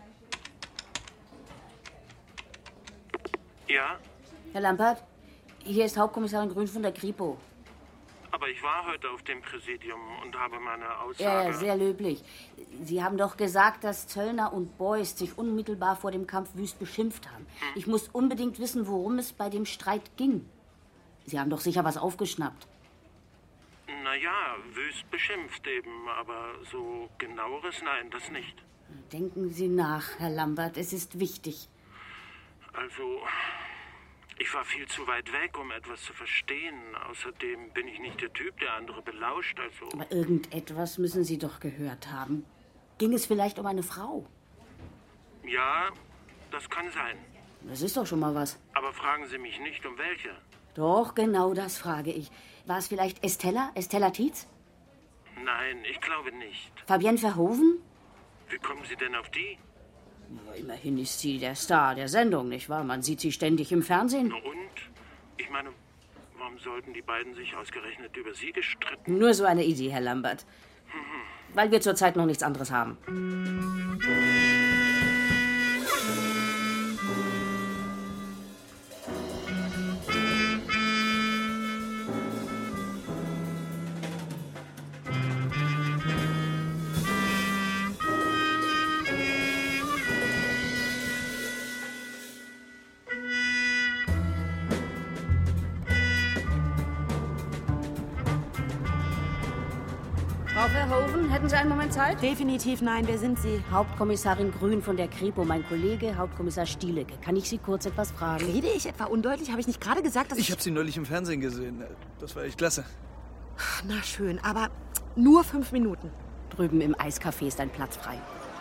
Ja? Herr Lampert, hier ist Hauptkommissarin Grün von der Kripo. Aber ich war heute auf dem Präsidium und habe meine Aussage... Ja, sehr löblich. Sie haben doch gesagt, dass Zöllner und Beuys sich unmittelbar vor dem Kampf wüst beschimpft haben. Ich muss unbedingt wissen, worum es bei dem Streit ging. Sie haben doch sicher was aufgeschnappt. Naja, wüst beschimpft eben, aber so genaueres, nein, das nicht. Denken Sie nach, Herr Lambert, es ist wichtig. Also, ich war viel zu weit weg, um etwas zu verstehen. Außerdem bin ich nicht der Typ, der andere belauscht, also... Aber irgendetwas müssen Sie doch gehört haben. Ging es vielleicht um eine Frau? Ja, das kann sein. Das ist doch schon mal was. Aber fragen Sie mich nicht, um welche. Doch, genau das frage ich. War es vielleicht Estella Tietz? Nein, ich glaube nicht. Fabienne Verhoeven? Wie kommen Sie denn auf die? Aber immerhin ist sie der Star der Sendung, nicht wahr? Man sieht sie ständig im Fernsehen. Na und? Ich meine, warum sollten die beiden sich ausgerechnet über Sie gestritten? Nur so eine Idee, Herr Lambert. Weil wir zurzeit noch nichts anderes haben. Frau Verhoeven, hätten Sie einen Moment Zeit? Definitiv nein. Wer sind Sie? Hauptkommissarin Grün von der Kripo, mein Kollege, Hauptkommissar Stielecke. Kann ich Sie kurz etwas fragen? Rede ich etwa undeutlich? Habe ich nicht gerade gesagt, dass Ich habe sie neulich im Fernsehen gesehen. Das war echt klasse. Na schön, aber nur 5 Minuten. Drüben im Eiscafé ist ein Platz frei.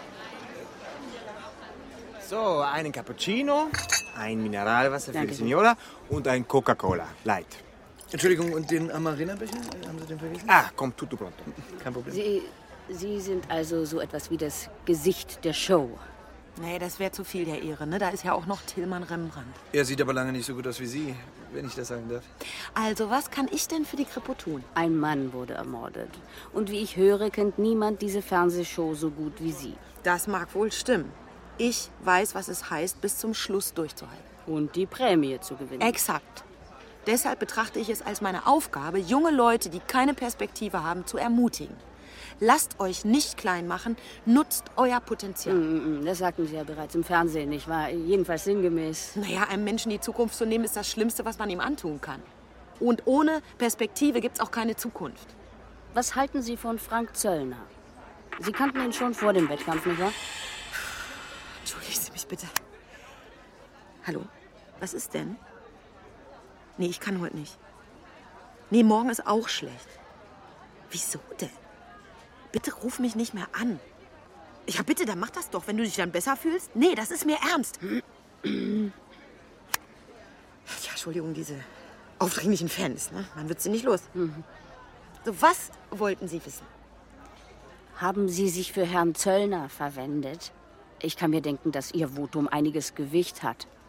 So, einen Cappuccino, ein Mineralwasser für Danke. die Signora und ein Coca-Cola Light. Entschuldigung, und den Amarena-Becher? Haben Sie den vergessen? Ah, kommt tutto pronto. Kein Problem. Sie sind also so etwas wie das Gesicht der Show. Nee, das wäre zu viel der Ehre, ne? Da ist ja auch noch Tillmann Rembrandt. Er sieht aber lange nicht so gut aus wie Sie, wenn ich das sagen darf. Also, was kann ich denn für die Kripo tun? Ein Mann wurde ermordet. Und wie ich höre, kennt niemand diese Fernsehshow so gut wie Sie. Das mag wohl stimmen. Ich weiß, was es heißt, bis zum Schluss durchzuhalten. Und die Prämie zu gewinnen. Exakt. Deshalb betrachte ich es als meine Aufgabe, junge Leute, die keine Perspektive haben, zu ermutigen. Lasst euch nicht klein machen, nutzt euer Potenzial. Das sagten Sie ja bereits im Fernsehen, nicht wahr? Jedenfalls sinngemäß. Naja, einem Menschen die Zukunft zu nehmen, ist das Schlimmste, was man ihm antun kann. Und ohne Perspektive gibt's auch keine Zukunft. Was halten Sie von Frank Zöllner? Sie kannten ihn schon vor dem Wettkampf, nicht wahr? Entschuldigen Sie mich bitte. Hallo, was ist denn? Nee, ich kann heute nicht. Nee, morgen ist auch schlecht. Wieso denn? Bitte ruf mich nicht mehr an. Ja, bitte, dann mach das doch, wenn du dich dann besser fühlst. Nee, das ist mir ernst. Ja, Entschuldigung, diese aufdringlichen Fans, ne? Man wird sie nicht los. So, was wollten Sie wissen? Haben Sie sich für Herrn Zöllner verwendet? Ich kann mir denken, dass Ihr Votum einiges Gewicht hat.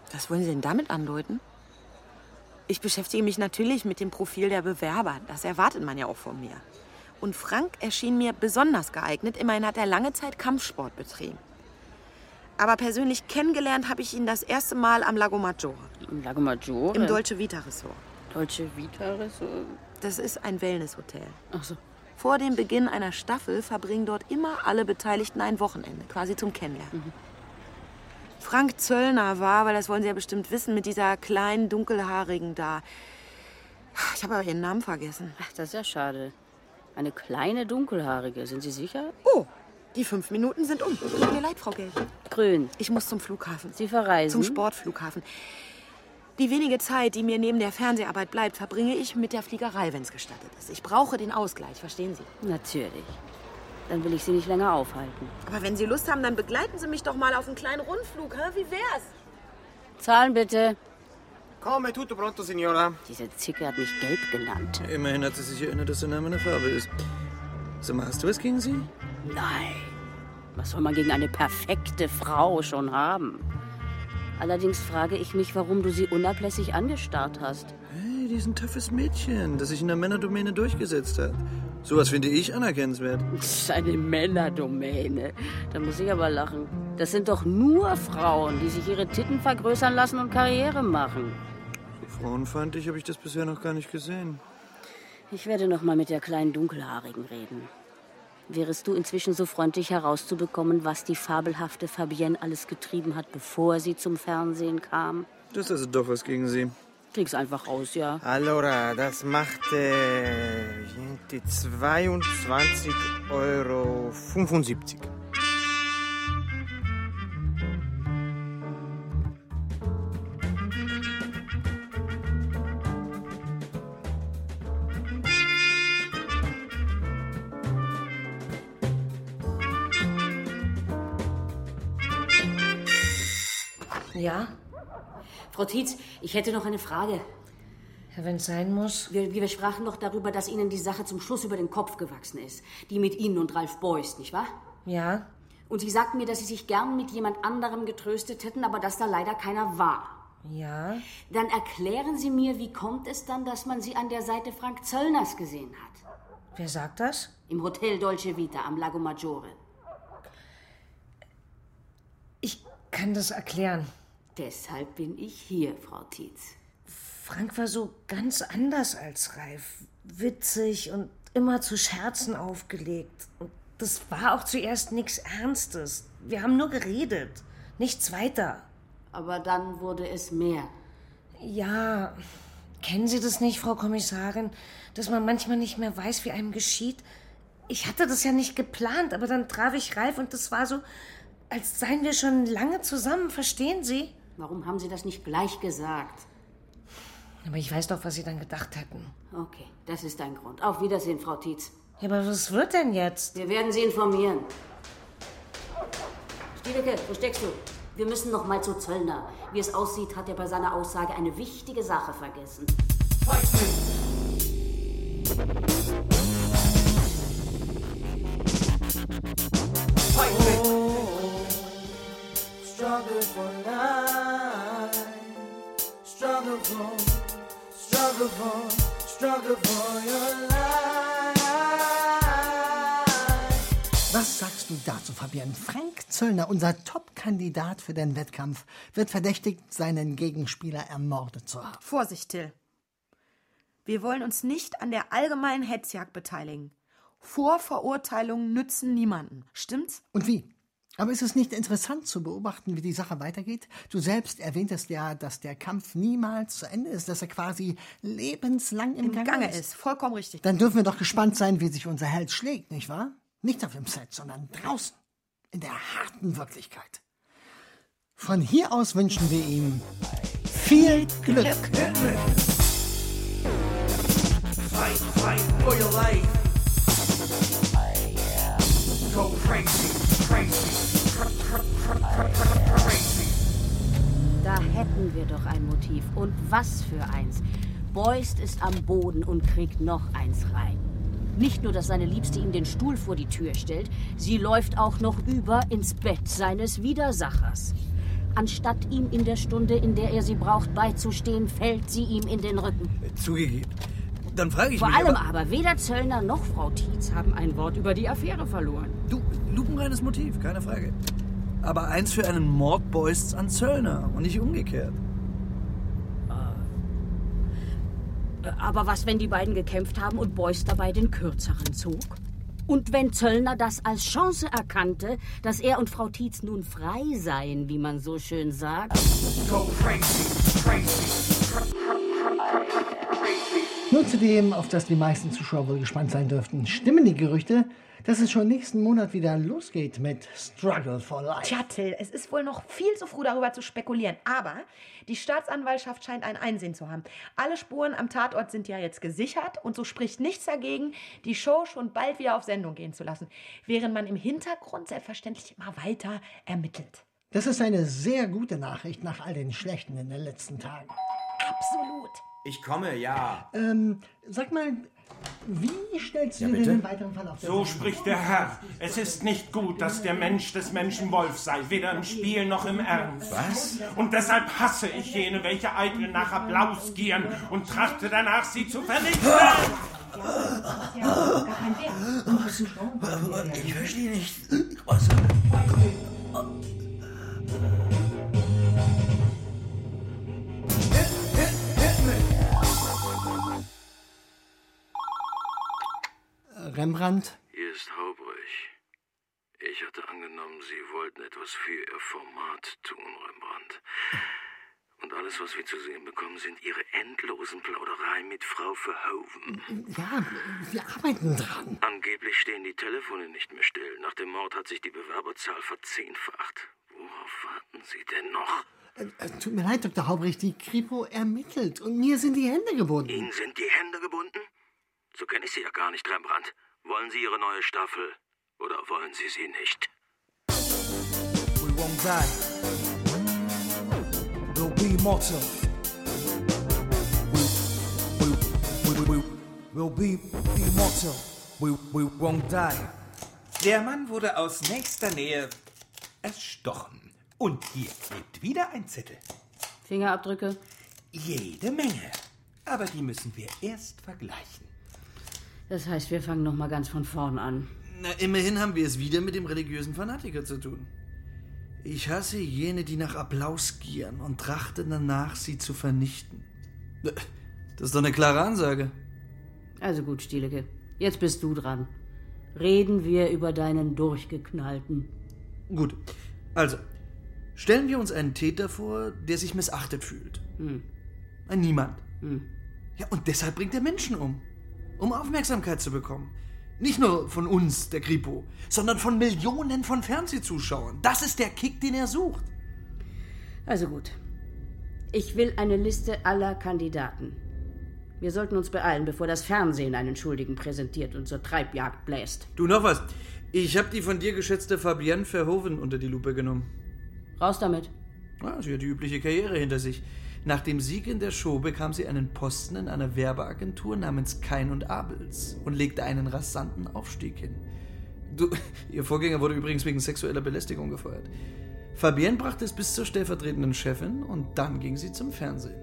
Was wollen Sie denn damit andeuten? Ich beschäftige mich natürlich mit dem Profil der Bewerber. Das erwartet man ja auch von mir. Und Frank erschien mir besonders geeignet. Immerhin hat er lange Zeit Kampfsport betrieben. Aber persönlich kennengelernt habe ich ihn das erste Mal am Lago Maggiore. Im Lago Maggiore? Im Dolce Vita Resort. Dolce Vita Resort? Das ist ein Wellnesshotel. Ach so. Vor dem Beginn einer Staffel verbringen dort immer alle Beteiligten ein Wochenende, quasi zum Kennenlernen. Mhm. Frank Zöllner war, weil das wollen Sie ja bestimmt wissen, mit dieser kleinen, dunkelhaarigen da. Ich habe aber ihren Namen vergessen. Ach, das ist ja schade. Eine kleine, dunkelhaarige. Sind Sie sicher? Oh, die 5 Minuten sind um. Tut mir leid, Frau Geld. Grün. Ich muss zum Flughafen. Sie verreisen? Zum Sportflughafen. Die wenige Zeit, die mir neben der Fernseharbeit bleibt, verbringe ich mit der Fliegerei, wenn es gestattet ist. Ich brauche den Ausgleich, verstehen Sie? Natürlich. Dann will ich Sie nicht länger aufhalten. Aber wenn Sie Lust haben, dann begleiten Sie mich doch mal auf einen kleinen Rundflug. Hä? Wie wär's? Zahlen bitte. Come tutto pronto, signora? Diese Zicke hat mich gelb genannt. Immerhin hat sie sich erinnert, dass der Name eine Farbe ist. Sag mal, hast du was gegen sie? Nein. Was soll man gegen eine perfekte Frau schon haben? Allerdings frage ich mich, warum du sie unablässig angestarrt hast. Hey, die ist ein toughes Mädchen, das sich in der Männerdomäne durchgesetzt hat. Sowas finde ich anerkennenswert. Das ist eine Männerdomäne. Da muss ich aber lachen. Das sind doch nur Frauen, die sich ihre Titten vergrößern lassen und Karriere machen. So frauenfeindlich habe ich das bisher noch gar nicht gesehen. Ich werde noch mal mit der kleinen Dunkelhaarigen reden. Wärest du inzwischen so freundlich herauszubekommen, was die fabelhafte Fabienne alles getrieben hat, bevor sie zum Fernsehen kam? Das ist also doch was gegen sie. Krieg's einfach raus, ja. Allora, das macht 22,75 Euro. Ja? Frau Tietz, ich hätte noch eine Frage. Ja, wenn es sein muss. Wir sprachen doch darüber, dass Ihnen die Sache zum Schluss über den Kopf gewachsen ist. Die mit Ihnen und Ralf Beust, nicht wahr? Ja. Und Sie sagten mir, dass Sie sich gern mit jemand anderem getröstet hätten, aber dass da leider keiner war. Ja. Dann erklären Sie mir, wie kommt es dann, dass man Sie an der Seite Frank Zöllners gesehen hat? Wer sagt das? Im Hotel Dolce Vita am Lago Maggiore. Ich kann das erklären. Deshalb bin ich hier, Frau Tietz. Frank war so ganz anders als Ralf. Witzig und immer zu Scherzen aufgelegt. Und das war auch zuerst nichts Ernstes. Wir haben nur geredet. Nichts weiter. Aber dann wurde es mehr. Ja, kennen Sie das nicht, Frau Kommissarin? Dass man manchmal nicht mehr weiß, wie einem geschieht? Ich hatte das ja nicht geplant, aber dann traf ich Ralf und das war so, als seien wir schon lange zusammen, verstehen Sie? Warum haben Sie das nicht gleich gesagt? Aber ich weiß doch, was Sie dann gedacht hätten. Okay, das ist ein Grund. Auf Wiedersehen, Frau Tietz. Ja, aber was wird denn jetzt? Wir werden Sie informieren. Stieleke, wo steckst du? Wir müssen noch mal zu Zöllner. Wie es aussieht, hat er bei seiner Aussage eine wichtige Sache vergessen. Struggle for life, struggle for your life. Was sagst du dazu, Fabienne? Frank Zöllner, unser Top-Kandidat für den Wettkampf, wird verdächtigt, seinen Gegenspieler ermordet zu haben. Vorsicht, Till. Wir wollen uns nicht an der allgemeinen Hetzjagd beteiligen. Vorverurteilungen nützen niemanden. Stimmt's? Und wie? Aber ist es nicht interessant zu beobachten, wie die Sache weitergeht? Du selbst erwähntest ja, dass der Kampf niemals zu Ende ist, dass er quasi lebenslang im Gange ist. Vollkommen richtig. Dann dürfen wir doch gespannt sein, wie sich unser Held schlägt, nicht wahr? Nicht auf dem Set, sondern draußen, in der harten Wirklichkeit. Von hier aus wünschen wir ihm viel Glück. Fight, fight for your life. Go crazy, crazy. Da hätten wir doch ein Motiv. Und was für eins. Beust ist am Boden und kriegt noch eins rein. Nicht nur, dass seine Liebste ihm den Stuhl vor die Tür stellt, sie läuft auch noch über ins Bett seines Widersachers. Anstatt ihm in der Stunde, in der er sie braucht, beizustehen, fällt sie ihm in den Rücken. Zugegeben. Dann frage ich Vor mich allem aber weder Zöllner noch Frau Tietz haben ein Wort über die Affäre verloren. Du, lupenreines Motiv, keine Frage. Aber eins für einen Mord Beust's an Zöllner und nicht umgekehrt. Aber was, wenn die beiden gekämpft haben und Beust dabei den Kürzeren zog? Und wenn Zöllner das als Chance erkannte, dass er und Frau Tietz nun frei seien, wie man so schön sagt? Go crazy, crazy. Nur zu dem, auf das die meisten Zuschauer wohl gespannt sein dürften, stimmen die Gerüchte, dass es schon nächsten Monat wieder losgeht mit Struggle for Life. Tja, Till, es ist wohl noch viel zu früh, darüber zu spekulieren. Aber die Staatsanwaltschaft scheint ein Einsehen zu haben. Alle Spuren am Tatort sind ja jetzt gesichert und so spricht nichts dagegen, die Show schon bald wieder auf Sendung gehen zu lassen, während man im Hintergrund selbstverständlich immer weiter ermittelt. Das ist eine sehr gute Nachricht nach all den schlechten in den letzten Tagen. Absolut. Ich komme, ja. Sag mal, wie stellst du Ja, dir bitte? den weiteren Verlauf der So spricht der Herr. Es ist nicht gut, dass der Mensch des Menschen Wolf sei, weder im Spiel noch im Ernst. Was? Und deshalb hasse ich jene, welche eitel nach Applaus gieren und trachte danach, sie zu vernichten. Ich verstehe nicht. Was? Rembrandt? Hier ist Haubrich. Ich hatte angenommen, Sie wollten etwas für Ihr Format tun, Rembrandt. Und alles, was wir zu sehen bekommen, sind Ihre endlosen Plaudereien mit Frau Verhoeven. Ja, wir arbeiten dran. Angeblich stehen die Telefone nicht mehr still. Nach dem Mord hat sich die Bewerberzahl verzehnfacht. Worauf warten Sie denn noch? Tut mir leid, Dr. Haubrich, die Kripo ermittelt und mir sind die Hände gebunden. Ihnen sind die Hände gebunden? So kenne ich Sie ja gar nicht, Rembrandt. Wollen Sie Ihre neue Staffel oder wollen Sie sie nicht? We won't die. We'll be immortal. We'll be immortal. We won't die. Der Mann wurde aus nächster Nähe erstochen. Und hier liegt wieder ein Zettel. Fingerabdrücke? Jede Menge. Aber die müssen wir erst vergleichen. Das heißt, wir fangen noch mal ganz von vorn an. Na, immerhin haben wir es wieder mit dem religiösen Fanatiker zu tun. Ich hasse jene, die nach Applaus gieren und trachten danach, sie zu vernichten. Das ist doch eine klare Ansage. Also gut, Stielecke. Jetzt bist du dran. Reden wir über deinen Durchgeknallten. Gut. Also, stellen wir uns einen Täter vor, der sich missachtet fühlt. Ein Niemand. Ja, und deshalb bringt er Menschen um Aufmerksamkeit zu bekommen. Nicht nur von uns, der Kripo, sondern von Millionen von Fernsehzuschauern. Das ist der Kick, den er sucht. Also gut. Ich will eine Liste aller Kandidaten. Wir sollten uns beeilen, bevor das Fernsehen einen Schuldigen präsentiert und zur Treibjagd bläst. Du, noch was. Ich habe die von dir geschätzte Fabienne Verhoeven unter die Lupe genommen. Raus damit. Ja, sie hat die übliche Karriere hinter sich. Nach dem Sieg in der Show bekam sie einen Posten in einer Werbeagentur namens Kain und Abels und legte einen rasanten Aufstieg hin. Ihr Vorgänger wurde übrigens wegen sexueller Belästigung gefeuert. Fabienne brachte es bis zur stellvertretenden Chefin und dann ging sie zum Fernsehen.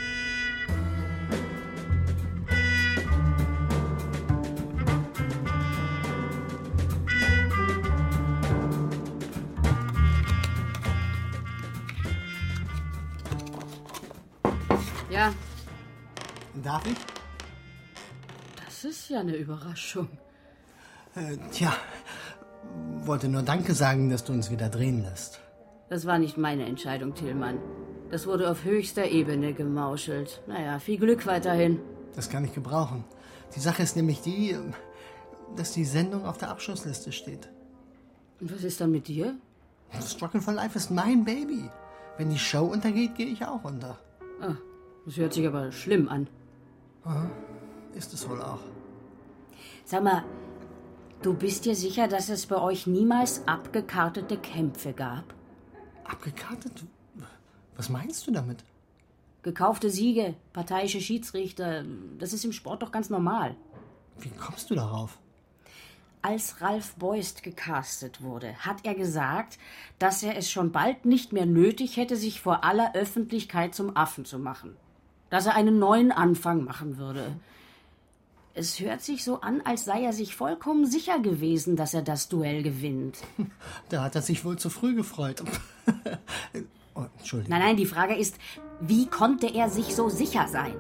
Ja. Darf ich? Das ist ja eine Überraschung. Tja, wollte nur Danke sagen, dass du uns wieder drehen lässt. Das war nicht meine Entscheidung, Tillmann. Das wurde auf höchster Ebene gemauschelt. Naja, viel Glück weiterhin. Das kann ich gebrauchen. Die Sache ist nämlich die, dass die Sendung auf der Abschussliste steht. Und was ist dann mit dir? Struggle for Life ist mein Baby. Wenn die Show untergeht, gehe ich auch unter. Ah, das hört sich aber schlimm an. Aha, ist es wohl auch. Sag mal, du bist dir sicher, dass es bei euch niemals abgekartete Kämpfe gab? Abgekartet? Was meinst du damit? Gekaufte Siege, parteiische Schiedsrichter, das ist im Sport doch ganz normal. Wie kommst du darauf? Als Ralf Beust gecastet wurde, hat er gesagt, dass er es schon bald nicht mehr nötig hätte, sich vor aller Öffentlichkeit zum Affen zu machen. Dass er einen neuen Anfang machen würde. Es hört sich so an, als sei er sich vollkommen sicher gewesen, dass er das Duell gewinnt. Da hat er sich wohl zu früh gefreut. Oh, Entschuldigung. Nein, die Frage ist, wie konnte er sich so sicher sein?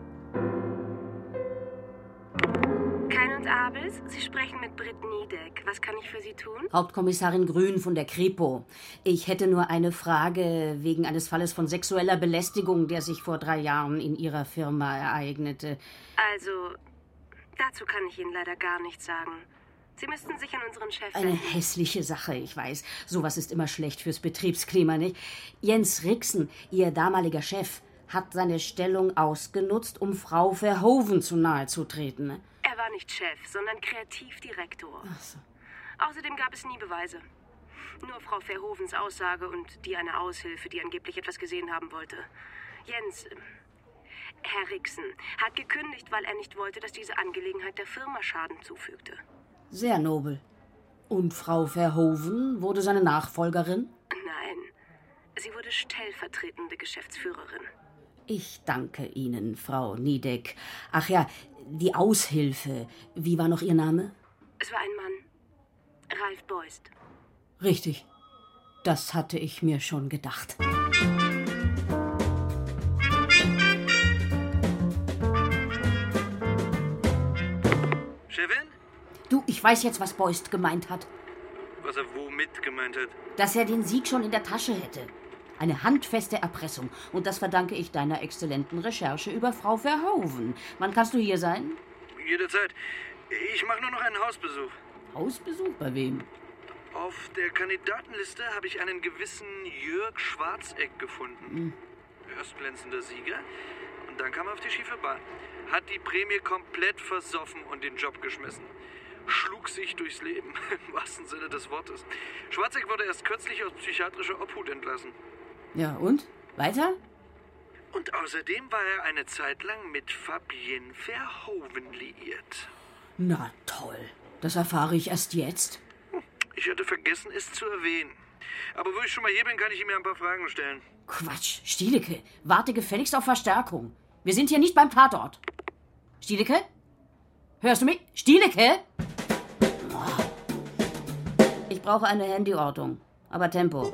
Kein und Abels, Sie sprechen mit Britt Niedeck. Was kann ich für Sie tun? Hauptkommissarin Grün von der Kripo. Ich hätte nur eine Frage wegen eines Falles von sexueller Belästigung, der sich vor 3 Jahren in Ihrer Firma ereignete. Also, dazu kann ich Ihnen leider gar nichts sagen. Sie müssten sich an unseren Chef Eine wenden. hässliche Sache, ich weiß. Sowas ist immer schlecht fürs Betriebsklima, nicht? Jens Rixen, Ihr damaliger Chef, hat seine Stellung ausgenutzt, um Frau Verhoeven zu nahe zu treten. Ne? Er war nicht Chef, sondern Kreativdirektor. Ach so. Außerdem gab es nie Beweise. Nur Frau Verhoevens Aussage und die einer Aushilfe, die angeblich etwas gesehen haben wollte. Jens, Herr Rixen, hat gekündigt, weil er nicht wollte, dass diese Angelegenheit der Firma Schaden zufügte. Sehr nobel. Und Frau Verhoeven wurde seine Nachfolgerin? Nein, sie wurde stellvertretende Geschäftsführerin. Ich danke Ihnen, Frau Niedeck. Ach ja, die Aushilfe. Wie war noch Ihr Name? Es war ein Mann. Ralf Beust. Richtig. Das hatte ich mir schon gedacht. Chefin? Du, ich weiß jetzt, was Beust gemeint hat. Was er womit gemeint hat? Dass er den Sieg schon in der Tasche hätte. Eine handfeste Erpressung. Und das verdanke ich deiner exzellenten Recherche über Frau Verhoeven. Wann kannst du hier sein? Jederzeit. Ich mache nur noch einen Hausbesuch. Hausbesuch? Bei wem? Auf der Kandidatenliste habe ich einen gewissen Jörg Schwarzeck gefunden. Erst glänzender Sieger und dann kam er auf die schiefe Bahn. Hat die Prämie komplett versoffen und den Job geschmissen. Schlug sich durchs Leben, im wahrsten Sinne des Wortes. Schwarzeck wurde erst kürzlich aus psychiatrischer Obhut entlassen. Ja, und? Weiter? Und außerdem war er eine Zeit lang mit Fabienne Verhoeven liiert. Na toll. Das erfahre ich erst jetzt. Ich hatte vergessen, es zu erwähnen. Aber wo ich schon mal hier bin, kann ich ihm ja ein paar Fragen stellen. Quatsch, Stielecke, warte gefälligst auf Verstärkung. Wir sind hier nicht beim Tatort. Stielecke? Hörst du mich? Stielecke? Oh. Ich brauche eine Handyortung. Aber Tempo.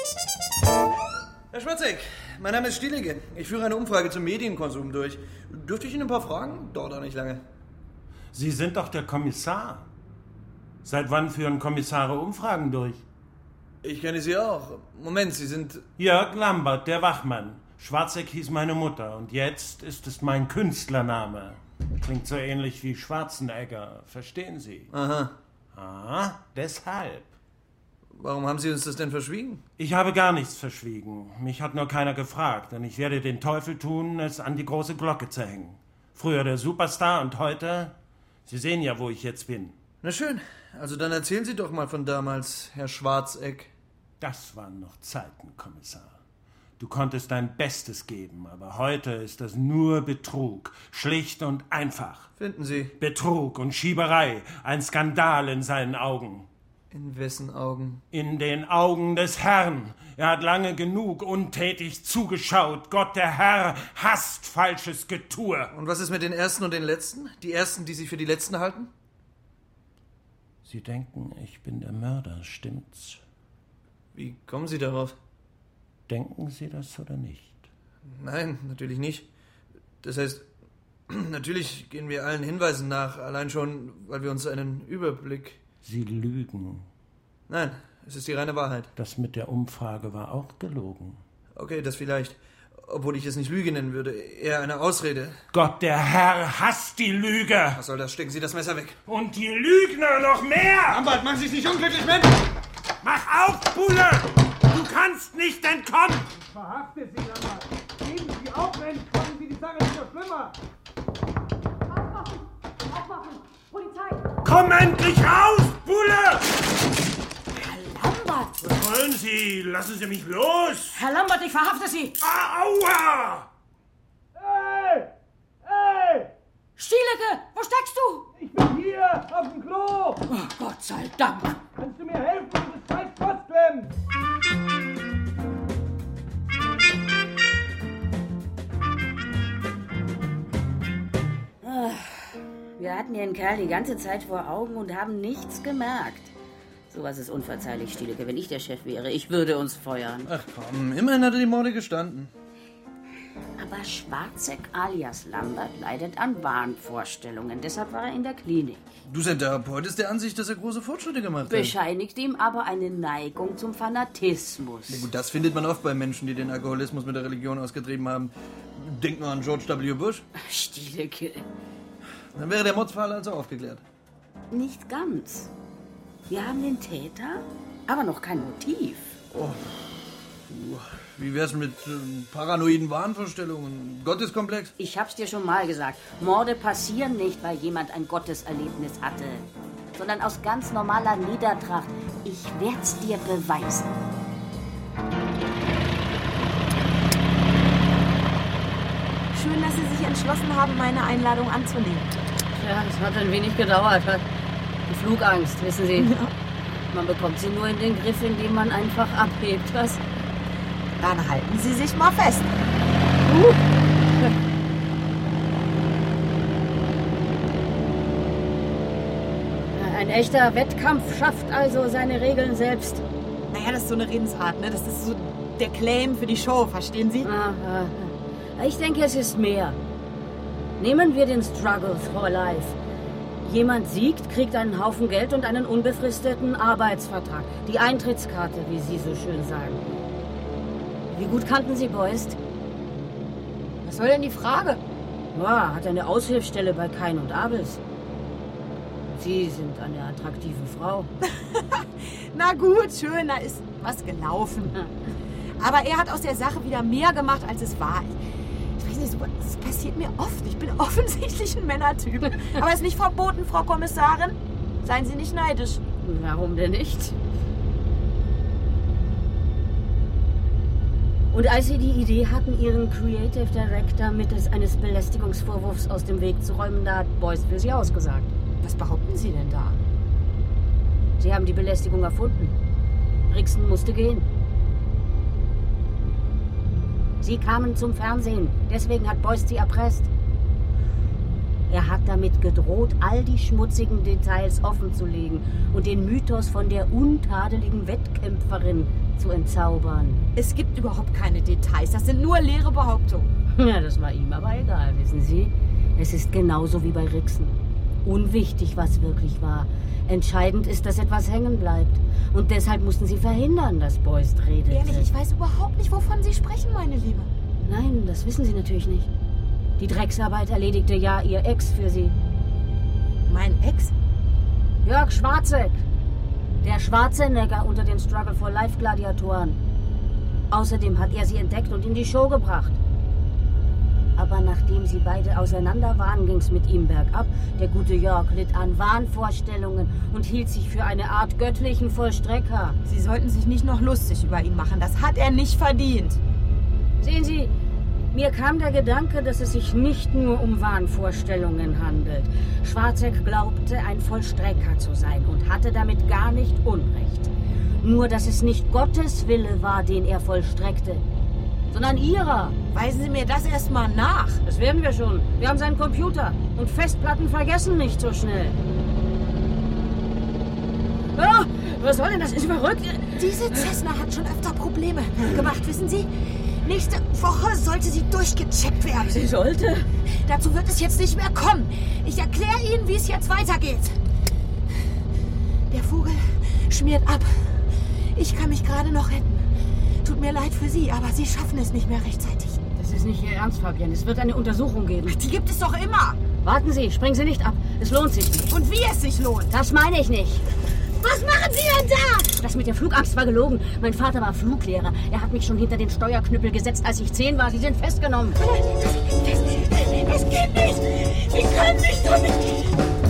Herr Schwarzeck, mein Name ist Stielecke. Ich führe eine Umfrage zum Medienkonsum durch. Dürfte ich Ihnen ein paar fragen? Dauert auch nicht lange. Sie sind doch der Kommissar. Seit wann führen Kommissare Umfragen durch? Ich kenne Sie auch. Moment, Sie sind... Jörg Lambert, der Wachmann. Schwarzeck hieß meine Mutter und jetzt ist es mein Künstlername. Klingt so ähnlich wie Schwarzenegger, verstehen Sie? Aha. Ah, deshalb. Warum haben Sie uns das denn verschwiegen? Ich habe gar nichts verschwiegen. Mich hat nur keiner gefragt und ich werde den Teufel tun, es an die große Glocke zu hängen. Früher der Superstar und heute... Sie sehen ja, wo ich jetzt bin. Na schön. Also dann erzählen Sie doch mal von damals, Herr Schwarzeck. Das waren noch Zeiten, Kommissar. Du konntest dein Bestes geben, aber heute ist das nur Betrug. Schlicht und einfach. Finden Sie? Betrug und Schieberei. Ein Skandal in seinen Augen. In wessen Augen? In den Augen des Herrn. Er hat lange genug untätig zugeschaut. Gott, der Herr, hasst falsches Getue. Und was ist mit den Ersten und den Letzten? Die Ersten, die sich für die Letzten halten? Sie denken, ich bin der Mörder, stimmt's? Wie kommen Sie darauf? Denken Sie das oder nicht? Nein, natürlich nicht. Das heißt, natürlich gehen wir allen Hinweisen nach, allein schon, weil wir uns einen Überblick... Sie lügen. Nein, es ist die reine Wahrheit. Das mit der Umfrage war auch gelogen. Okay, das vielleicht. Obwohl ich es nicht Lüge nennen würde, eher eine Ausrede. Gott, der Herr hasst die Lüge. Was soll das? Stecken Sie das Messer weg. Und die Lügner noch mehr. Lambert, machen Sie sich nicht unglücklich, Mensch! Mach auf, Bulle! Du kannst nicht entkommen! Ich verhafte Sie, Lambert. Geben Sie auf, Mensch! Machen Sie die Sache nicht noch schlimmer! Aufwachen! Aufwachen! Polizei! Komm endlich raus, Bulle! Herr Lambert! Was wollen Sie? Lassen Sie mich los! Herr Lambert, ich verhafte Sie! Aua! Hey! Hey! Stieleke, wo steckst du? Ich bin hier, auf dem Klo. Oh, Gott sei Dank. Kannst du mir helfen, dieses scheiß Postklemmen? Wir hatten den Kerl die ganze Zeit vor Augen und haben nichts gemerkt. Sowas ist unverzeihlich, Stieleke. Wenn ich der Chef wäre, ich würde uns feuern. Ach komm, immerhin hat er die Morde gestanden. Aber Schwarzek alias Lambert leidet an Wahnvorstellungen. Deshalb war er in der Klinik. Du, sein Therapeut ist der Ansicht, dass er große Fortschritte gemacht hat. Bescheinigt ihm aber eine Neigung zum Fanatismus. Ja, gut, das findet man oft bei Menschen, die den Alkoholismus mit der Religion ausgetrieben haben. Denk nur an George W. Bush. Stieleke. Dann wäre der Mordsfall also aufgeklärt. Nicht ganz. Wir haben den Täter, aber noch kein Motiv. Oh. Wie wär's mit paranoiden Wahnvorstellungen, Gotteskomplex? Ich hab's dir schon mal gesagt. Morde passieren nicht, weil jemand ein Gotteserlebnis hatte, sondern aus ganz normaler Niedertracht. Ich werd's dir beweisen. Schön, dass Sie sich entschlossen haben, meine Einladung anzunehmen. Ja, es hat ein wenig gedauert. Die Flugangst, wissen Sie. Ja. Man bekommt sie nur in den Griff, indem man einfach abhebt, was? Dann halten Sie sich mal fest. Ein echter Wettkampf schafft also seine Regeln selbst. Naja, das ist so eine Redensart, ne? Das ist so der Claim für die Show, verstehen Sie? Aha. Ich denke, es ist mehr. Nehmen wir den Struggle for Life. Jemand siegt, kriegt einen Haufen Geld und einen unbefristeten Arbeitsvertrag. Die Eintrittskarte, wie Sie so schön sagen. Wie gut kannten Sie Beust? Was soll denn die Frage? Ja, hat eine Aushilfsstelle bei Kain und Abels. Sie sind eine attraktive Frau. Na gut, schön, da ist was gelaufen. Aber er hat aus der Sache wieder mehr gemacht, als es war. Ich weiß nicht, das passiert mir oft. Ich bin offensichtlich ein Männertyp. Aber es ist nicht verboten, Frau Kommissarin. Seien Sie nicht neidisch. Warum denn nicht? Und als Sie die Idee hatten, Ihren Creative Director mittels eines Belästigungsvorwurfs aus dem Weg zu räumen, da hat Beust für Sie ausgesagt. Was behaupten Sie denn da? Sie haben die Belästigung erfunden. Rixen musste gehen. Sie kamen zum Fernsehen. Deswegen hat Beust Sie erpresst. Er hat damit gedroht, all die schmutzigen Details offenzulegen und den Mythos von der untadeligen Wettkämpferin zu entzaubern. Es gibt überhaupt keine Details. Das sind nur leere Behauptungen. Ja, das war ihm aber egal, wissen Sie. Es ist genauso wie bei Rixen. Unwichtig, was wirklich war. Entscheidend ist, dass etwas hängen bleibt. Und deshalb mussten Sie verhindern, dass Beust redete. Ehrlich, ich weiß überhaupt nicht, wovon Sie sprechen, meine Liebe. Nein, das wissen Sie natürlich nicht. Die Drecksarbeit erledigte ja Ihr Ex für Sie. Mein Ex? Jörg Schwarzek. Der Schwarzenegger unter den Struggle for Life Gladiatoren. Außerdem hat er Sie entdeckt und in die Show gebracht. Aber nachdem sie beide auseinander waren, ging's mit ihm bergab. Der gute Jörg litt an Wahnvorstellungen und hielt sich für eine Art göttlichen Vollstrecker. Sie sollten sich nicht noch lustig über ihn machen. Das hat er nicht verdient. Sehen Sie, mir kam der Gedanke, dass es sich nicht nur um Wahnvorstellungen handelt. Schwarzek glaubte, ein Vollstrecker zu sein und hatte damit gar nicht Unrecht. Nur, dass es nicht Gottes Wille war, den er vollstreckte, sondern Ihrer. Weisen Sie mir das erstmal nach. Das werden wir schon. Wir haben seinen Computer. Und Festplatten vergessen nicht so schnell. Oh, was soll denn das? Ist verrückt. Diese Cessna hat schon öfter Probleme gemacht, wissen Sie? Nächste Woche sollte sie durchgecheckt werden. Sie sollte? Dazu wird es jetzt nicht mehr kommen. Ich erkläre Ihnen, wie es jetzt weitergeht. Der Vogel schmiert ab. Ich kann mich gerade noch retten. Tut mir leid für Sie, aber Sie schaffen es nicht mehr rechtzeitig. Das ist nicht Ihr Ernst, Fabienne. Es wird eine Untersuchung geben. Die gibt es doch immer. Warten Sie, springen Sie nicht ab. Es lohnt sich nicht. Und wie es sich lohnt? Das meine ich nicht. Was machen Sie denn da? Das mit der Flugangst war gelogen. Mein Vater war Fluglehrer. Er hat mich schon hinter den Steuerknüppel gesetzt, als ich 10 war. Sie sind festgenommen. Das geht nicht. Sie können mich doch nicht.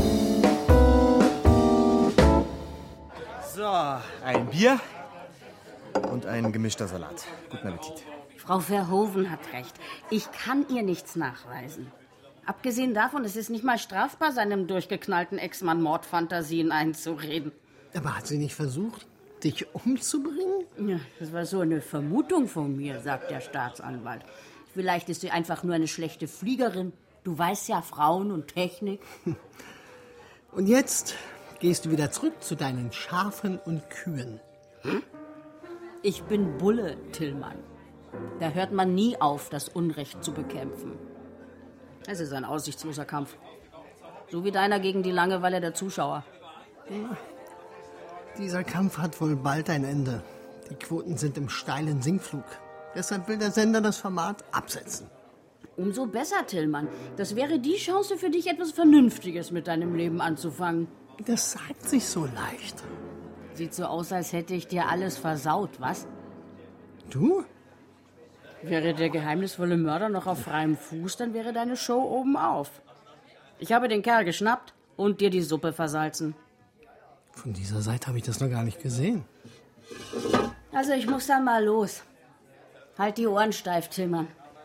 So, ein Bier und ein gemischter Salat. Guten Appetit. Frau Verhoeven hat recht. Ich kann ihr nichts nachweisen. Abgesehen davon ist es nicht mal strafbar, seinem durchgeknallten Ex-Mann Mordfantasien einzureden. Aber hat sie nicht versucht, dich umzubringen? Ja, das war so eine Vermutung von mir, sagt der Staatsanwalt. Vielleicht ist sie einfach nur eine schlechte Fliegerin. Du weißt ja, Frauen und Technik. Und jetzt gehst du wieder zurück zu deinen Schafen und Kühen. Hm? Ich bin Bulle, Tillmann. Da hört man nie auf, das Unrecht zu bekämpfen. Es ist ein aussichtsloser Kampf. So wie deiner gegen die Langeweile der Zuschauer. Ja. Dieser Kampf hat wohl bald ein Ende. Die Quoten sind im steilen Sinkflug. Deshalb will der Sender das Format absetzen. Umso besser, Tillmann. Das wäre die Chance für dich, etwas Vernünftiges mit deinem Leben anzufangen. Das sagt sich so leicht. Sieht so aus, als hätte ich dir alles versaut, was? Du? Wäre der geheimnisvolle Mörder noch auf freiem Fuß, dann wäre deine Show oben auf. Ich habe den Kerl geschnappt und dir die Suppe versalzen. Von dieser Seite habe ich das noch gar nicht gesehen. Also ich muss dann mal los. Halt die Ohren steif, Tillmann.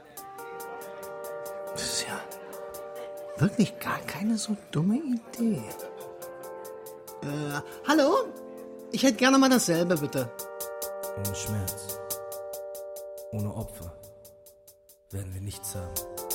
Das ist ja wirklich gar keine so dumme Idee. Hallo? Ich hätte gerne mal dasselbe, bitte. Ohne Schmerz, ohne Opfer werden wir nichts haben.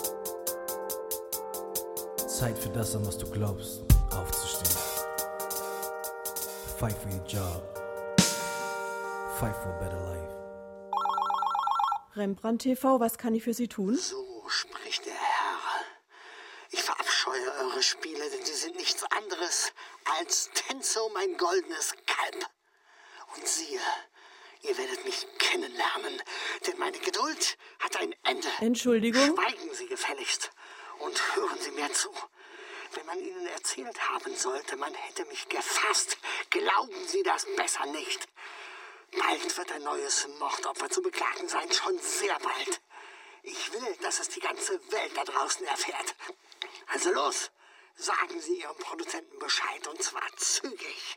Zeit für das, an was du glaubst, aufzustehen. Fight for your job. Fight for a better life. Rembrandt TV, was kann ich für Sie tun? So spricht der Herr. Ich verabscheue eure Spiele, denn sie sind nichts anderes als Tänze um ein goldenes Kalb. Und siehe, ihr werdet mich kennenlernen, denn meine Geduld hat ein Ende. Entschuldigung? Schweigen Sie gefälligst und hören Sie mir zu. Wenn man Ihnen erzählt haben sollte, man hätte mich gefasst, glauben Sie das besser nicht. Bald wird ein neues Mordopfer zu beklagen sein, schon sehr bald. Ich will, dass es die ganze Welt da draußen erfährt. Also los, sagen Sie Ihrem Produzenten Bescheid, und zwar zügig.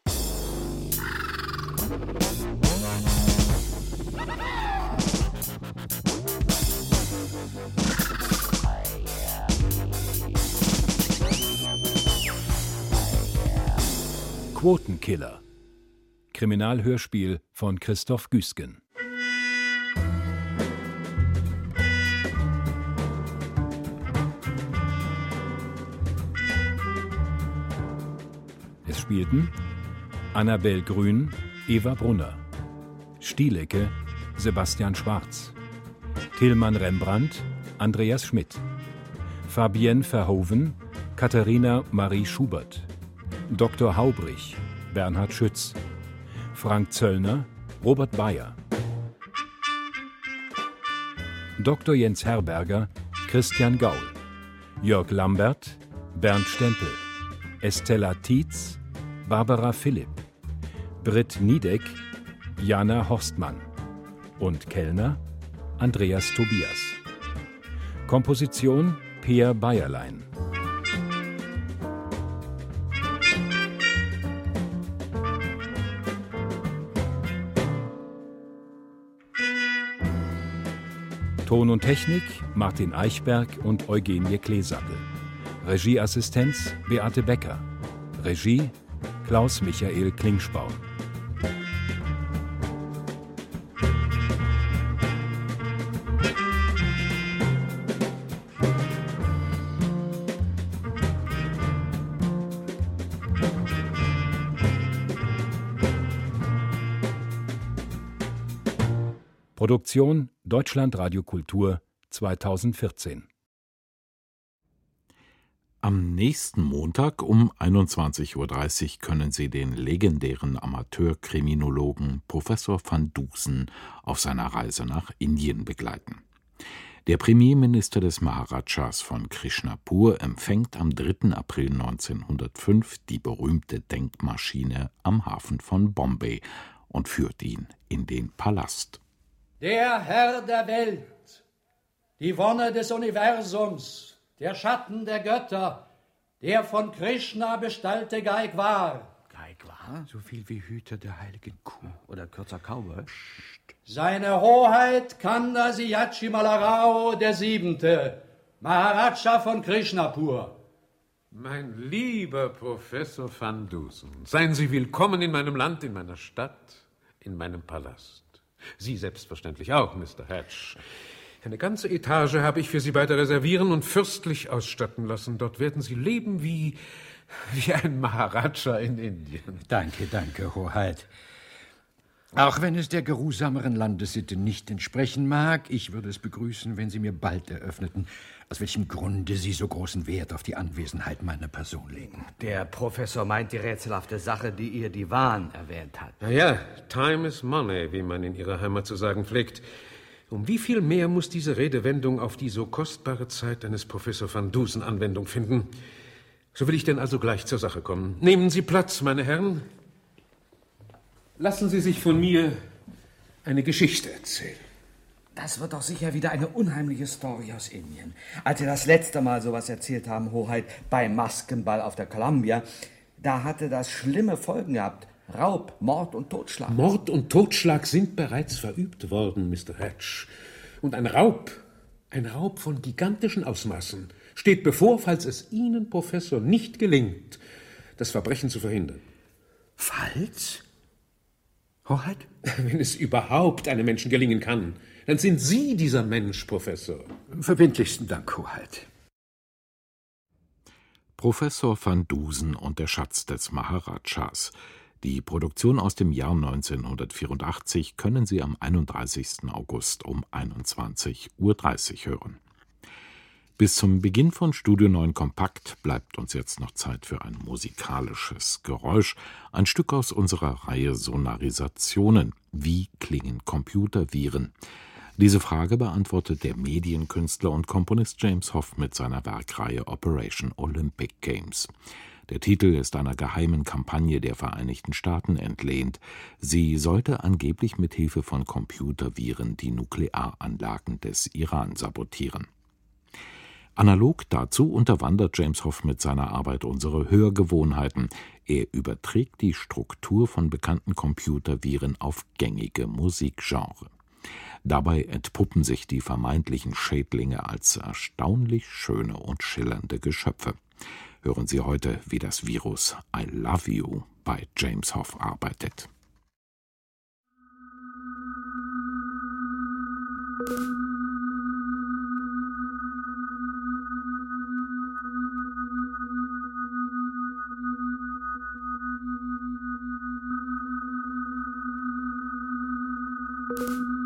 Quotenkiller. Kriminalhörspiel von Christoph Güsken. Es spielten Annabel Grün, Eva Brunner, Stielecke, Sebastian Schwarz, Tillmann Rembrandt, Andreas Schmidt, Fabienne Verhoeven, Katharina Marie Schubert, Dr. Haubrich, Bernhard Schütz, Frank Zöllner, Robert Bayer, Dr. Jens Herberger, Christian Gaul, Jörg Lambert, Bernd Stempel, Estella Tietz, Barbara Philipp, Britt Niedeck, Jana Horstmann und Kellner Andreas Tobias. Komposition Peer Bayerlein. Ton und Technik Martin Eichberg und Eugenie Kleesattel. Regieassistenz Beate Becker. Regie Klaus-Michael Klingspau. Produktion Deutschlandradio Kultur 2014. Am nächsten Montag um 21:30 Uhr können Sie den legendären Amateurkriminologen Professor van Dusen auf seiner Reise nach Indien begleiten. Der Premierminister des Maharajas von Krishnapur empfängt am 3. April 1905 die berühmte Denkmaschine am Hafen von Bombay und führt ihn in den Palast. Der Herr der Welt, die Wonne des Universums, der Schatten der Götter, der von Krishna bestallte Gaekwar. Gaekwar? So viel wie Hüter der heiligen Kuh oder kürzer Cowboy. Seine Hoheit Kanda Siyachi Malarao der Siebente, Maharaja von Krishnapur. Mein lieber Professor Van Dusen, seien Sie willkommen in meinem Land, in meiner Stadt, in meinem Palast. Sie selbstverständlich auch, Mr. Hatch. Eine ganze Etage habe ich für Sie beide reservieren und fürstlich ausstatten lassen. Dort werden Sie leben wie ein Maharaja in Indien. Danke, Hoheit. Auch wenn es der geruhsameren Landessitte nicht entsprechen mag, ich würde es begrüßen, wenn Sie mir bald eröffneten, aus welchem Grunde Sie so großen Wert auf die Anwesenheit meiner Person legen. Der Professor meint die rätselhafte Sache, die ihr Divan erwähnt hat. Ja, time is money, wie man in Ihrer Heimat zu sagen pflegt. Um wie viel mehr muss diese Redewendung auf die so kostbare Zeit eines Professor Van Dusen Anwendung finden? So will ich denn also gleich zur Sache kommen. Nehmen Sie Platz, meine Herren. Lassen Sie sich von mir eine Geschichte erzählen. Das wird doch sicher wieder eine unheimliche Story aus Indien. Als Sie das letzte Mal sowas erzählt haben, Hoheit, beim Maskenball auf der Columbia, da hatte das schlimme Folgen gehabt. Raub, Mord und Totschlag. Mord und Totschlag sind bereits verübt worden, Mr. Hatch. Und ein Raub von gigantischen Ausmaßen, steht bevor, falls es Ihnen, Professor, nicht gelingt, das Verbrechen zu verhindern. Falls? Hoheit? Wenn es überhaupt einem Menschen gelingen kann, dann sind Sie dieser Mensch, Professor. Verbindlichsten Dank, Hoheit. Professor Van Dusen und der Schatz des Maharajas. Die Produktion aus dem Jahr 1984 können Sie am 31. August um 21:30 Uhr hören. Bis zum Beginn von Studio 9 Kompakt bleibt uns jetzt noch Zeit für ein musikalisches Geräusch, ein Stück aus unserer Reihe Sonarisationen. Wie klingen Computerviren? Diese Frage beantwortet der Medienkünstler und Komponist James Hoff mit seiner Werkreihe Operation Olympic Games. Der Titel ist einer geheimen Kampagne der Vereinigten Staaten entlehnt. Sie sollte angeblich mit Hilfe von Computerviren die Nuklearanlagen des Iran sabotieren. Analog dazu unterwandert James Hoff mit seiner Arbeit unsere Hörgewohnheiten. Er überträgt die Struktur von bekannten Computerviren auf gängige Musikgenre. Dabei entpuppen sich die vermeintlichen Schädlinge als erstaunlich schöne und schillernde Geschöpfe. Hören Sie heute, wie das Virus I Love You bei James Hoff arbeitet. Thank you.